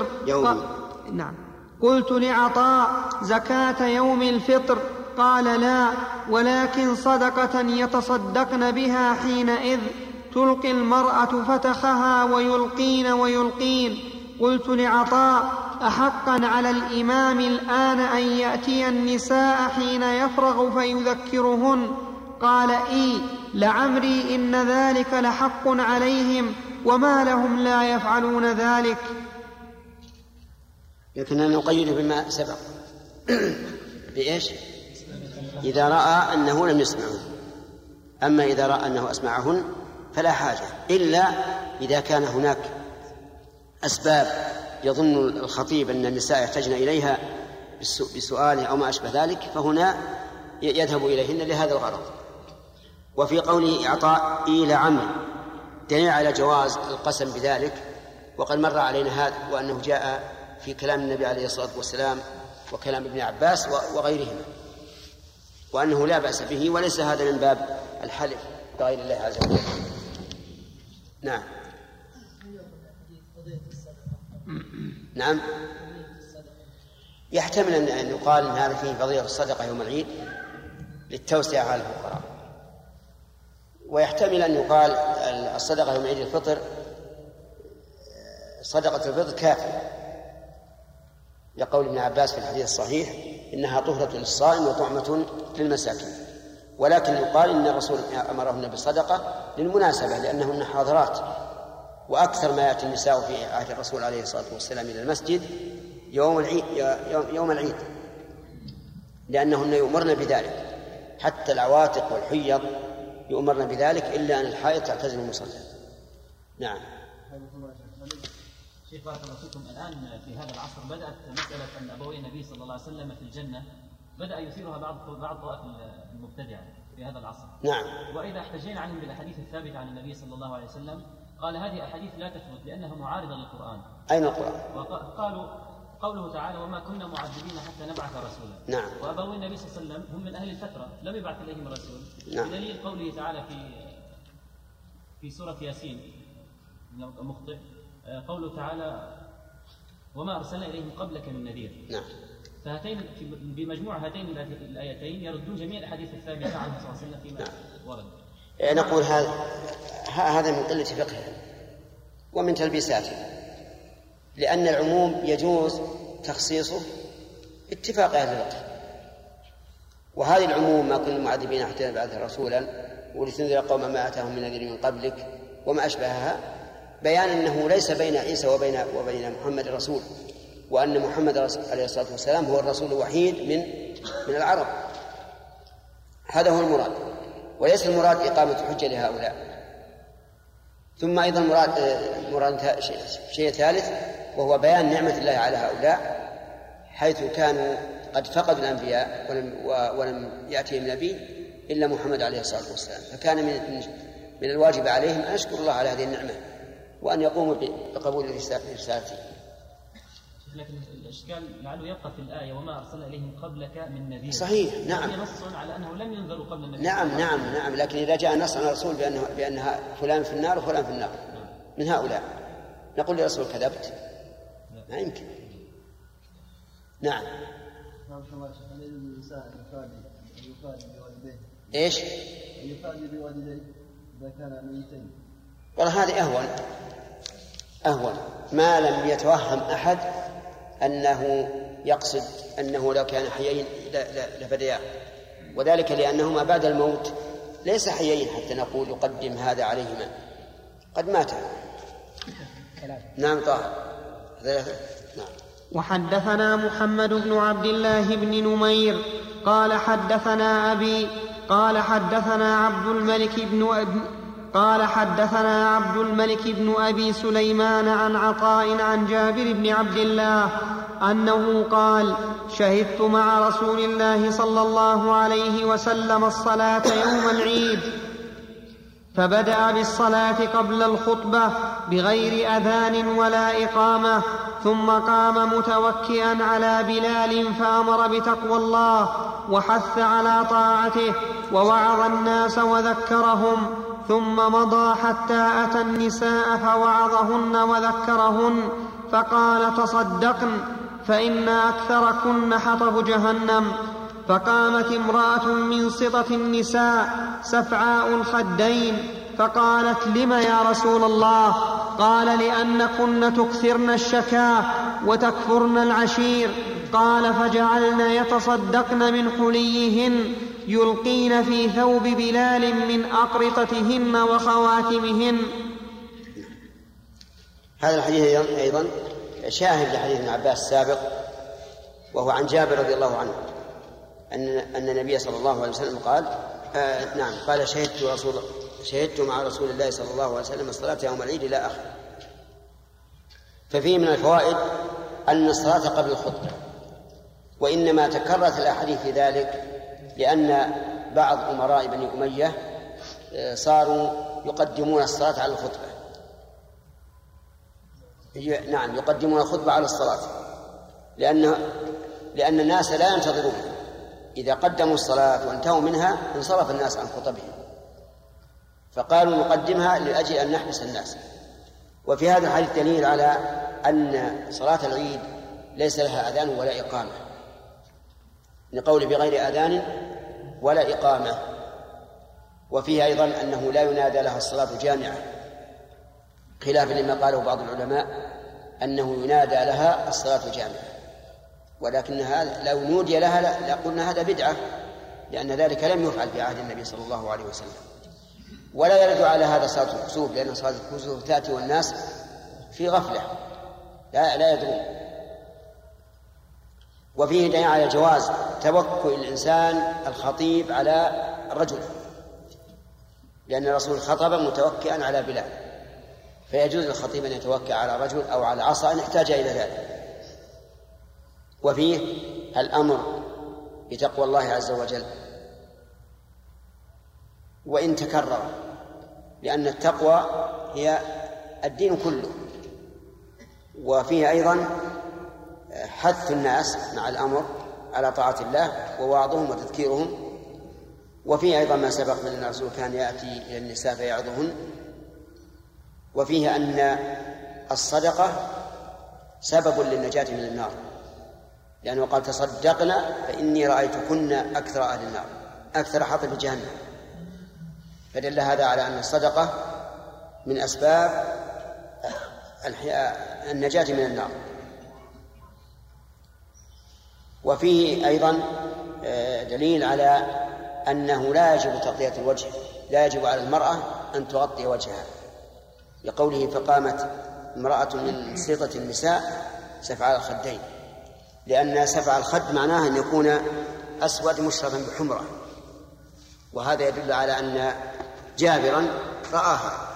قلت لعطاء زكاة يوم الفطر قال لا، ولكن صدقة يتصدقن بها حينئذ، تلقي المرأة فتخها ويلقين. قلت لعطاء أحقا على الإمام الآن أن يأتي النساء حين يفرغ فيذكرهن؟ قال إي لعمري إن ذلك لحق عليهم، وما لهم لا يفعلون ذلك. لكننا نقيد بما سبق بإيش؟ إذا رأى أنه لم يسمعه. أما إذا رأى أنه أسمعهن فلا حاجة، إلا إذا كان هناك أسباب يظن الخطيب أن النساء يحتاجن إليها بسؤاله أو ما أشبه ذلك، فهنا يذهب إليهن لهذا الغرض. وفي قوله إعطاء إلى عمرو دليل على جواز القسم بذلك، وقد مر علينا هذا، وأنه جاء في كلام النبي عليه الصلاة والسلام وكلام ابن عباس وغيرهما، وأنه لا بأس به، وليس هذا من باب الحلف بغير الله عز وجل. نعم. نعم، يحتمل أن يقال إن هذا فيه فضيلة الصدقة يوم العيد للتوسعة على الفقراء، ويحتمل أن يقال الصدقة يوم عيد الفطر صدقة الفطر كافية، لقول ابن عباس في الحديث الصحيح إنها طهرة للصائم وطعمة للمساكين. ولكن يقال إن الرسول أمرهن بالصدقة للمناسبة، لأنهن حاضرات، وأكثر ما يأتي النساء في عهد الرسول عليه الصلاة والسلام إلى المسجد يوم العيد، لأنهن يؤمرن بذلك، حتى العواتق والحيض يؤمرن بذلك، إلا أن الحائض تعتزل المصلى. نعم. شيخ بارك الله فيكم، الآن في هذا العصر بدأت مسألة أن أبوي النبي صلى الله عليه وسلم في الجنة بدأ يثيرها بعض طوائف المبتدعة في هذا العصر. نعم. وإذا احتجينا عنهم بالأحاديث الثابتة عن النبي صلى الله عليه وسلم قال هذه أحاديث لا تثبت لأنها معارضة للقرآن. أين القرآن؟ وقالوا قوله تعالى وما كنا معذبين حتى نبعث رسولا. نعم. وأبوي النبي صلى الله عليه وسلم هم من أهل الفترة لم يبعث إليهم رسول. نعم. بدليل قوله تعالى في سورة ياسين مخطئ، قوله تعالى وما أرسلنا إليهم قبلك من نذير. نعم. فهاتين بمجموع هاتين الآيتين يردون جميع الأحاديث الثابتة عنه صلى الله عليه وسلم فيما ورد. نقول هذا من قلة فقهه ومن تلبيساته، لأن العموم يجوز تخصيصه اتفاق أهل الفقه، وهذه العموم ما كنا معذبين حتى نبعث رسولا ولتنذر قوما ما أتاهم من نذير من قبلك وما أشبهها، بيان أنه ليس بين عيسى وبين محمد رسول، وأن محمد عليه الصلاة والسلام هو الرسول الوحيد من العرب. هذا هو المراد، وليس المراد إقامة حجة لهؤلاء. ثم أيضا مراد شيء ثالث، وهو بيان نعمة الله على هؤلاء، حيث كانوا قد فقدوا الأنبياء ولم يأتيهم نبي إلا محمد عليه الصلاة والسلام، فكان من الواجب عليهم أن يشكروا الله على هذه النعمة وأن يقوموا بقبول رسالته. لكن الإشكال لعله يبقى في الآية وما أرسلنا إليهم قبلك من نذير. صحيح، نعم. نص على أنه لم ينذروا قبل النبي. نعم. لكن إذا جاء نص على الرسول بأن فلان في النار وفلان في النار من هؤلاء، نقول للرسول كذبت؟ ما يمكن. نعم. ايش؟ يفادي بوالديه إذا كان ميتين. والله هذه أهون ما لم يتوهم أحد أنه يقصد أنه لو كان حيين لفدياه، وذلك لأنهما بعد الموت ليس حيين حتى نقول يقدم هذا عليهما، قد مات. نعم طاهر. نعم. وحدثنا محمد بن عبد الله بن نمير قال حدثنا أبي قال حدثنا عبد الملك بن أبي سليمان عن عطاء عن جابر بن عبد الله أنه قال: شهدت مع رسول الله صلى الله عليه وسلم الصلاة يوم العيد، فبدأ بالصلاة قبل الخطبة بغير أذان ولا إقامة، ثم قام متوكئا على بلال فأمر بتقوى الله وحث على طاعته ووعظ الناس وذكرهم، ثم مضى حتى أتى النساء فوعظهن وذكرهن، فقال: تصدقن فإن أكثركن حطب جهنم. فقامت امرأة من سطة النساء سفعاء الخدين فقالت: لم يا رسول الله؟ قال: لأنكن تكثرن الشكاة وتكفرن العشير. قال: فجعلن يتصدقن من حليهن يلقين في ثوب بلال من أقرطتهن وخواتمهن. هذا الحديث أيضا شاهد لحديث ابن عباس السابق، وهو عن جابر رضي الله عنه أن النبي صلى الله عليه وسلم قال قال: شهدت مع رسول الله صلى الله عليه وسلم الصلاة يوم العيد إلى آخره. ففيه من الفوائد أن الصلاة قبل الخطبة، وإنما تكررت الأحاديث في ذلك لأن بعض أمراء بني أمية صاروا يقدمون الصلاة على الخطبة. نعم، يقدمون الخطبة على الصلاة لأن الناس لا ينتظرون، إذا قدموا الصلاة وانتهوا منها انصرف الناس عن خطبهم، فقالوا نقدمها لأجل أن نحبس الناس. وفي هذا الحديث دليل على أن صلاة العيد ليس لها أذان ولا إقامة، لقول بغير أذان ولا إقامة. وفيه أيضا أنه لا ينادى لها الصلاة جامعة، خلافا لما قاله بعض العلماء أنه ينادى لها الصلاة جامعة، ولكن هذا لو نودي لها لقلنا هذا بدعة، لأن ذلك لم يفعل في عهد النبي صلى الله عليه وسلم. ولا يرد على هذا صلاة الكسوف، لأن صلاة الكسوف تأتي والناس في غفلة لا يدرون. وفيه دليل على جواز توكل الإنسان الخطيب على الرجل، لأن الرسول خطب متوكئا على بلال، فيجوز للخطيب أن يتوكل على رجل أو على عصا إن احتاج إلى ذلك. وفيه الأمر بتقوى الله عز وجل وإن تكرر، لأن التقوى هي الدين كله. وفيه أيضا حث الناس مع الأمر على طاعة الله ووعظهم وتذكيرهم. وفيه أيضا ما سبق من الرسول كان يأتي إلى النساء فيعظهن. وفيه أن الصدقة سبب للنجاة من النار، لأنه قال: تصدقنا فإني رأيتكن أكثر أهل النار، أكثر حطب جهنم. فدل هذا على أن الصدقة من أسباب النجاة من النار. وفيه أيضا دليل على أنه لا يجب تغطية الوجه، لا يجب على المرأة أن تغطي وجهها، لقوله: فقامت امرأة من سيطة النساء سفعاء الخدين، لأن سفع الخد معناه أن يكون أسود مشربا بحمرة، وهذا يدل على أن جابرا رآها،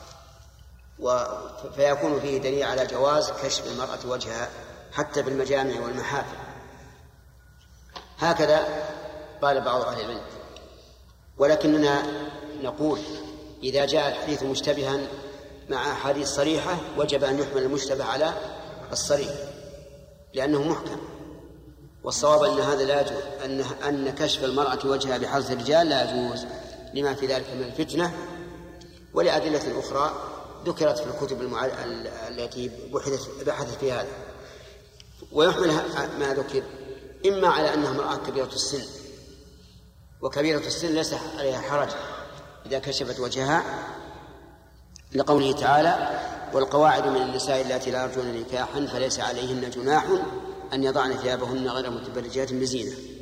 فيكون فيه دليل على جواز كشف المرأة وجهها حتى بالمجامع والمحافل. هكذا قال بعض أهل العلم. ولكننا نقول إذا جاء الحديث مشتبها مع أحاديث صريحة وجب أن يحمل المشتبه على الصريح لأنه محكم. والصواب أن هذا لا يجوز، أن كشف المرأة وجهها بحرص الرجال لا يجوز لما في ذلك من الفتنة ولأدلة أخرى ذكرت في الكتب التي بحثت في هذا. ويحمل ما ذكر إما على أنها امرأة كبيرة السن، وكبيرة السن ليس عليها حرج إذا كشفت وجهها لقوله تعالى: والقواعد من النساء اللاتي لا يرجون نكاحا فليس عليهن جناح أن يضعن ثيابهن غير متبرجات بزينة.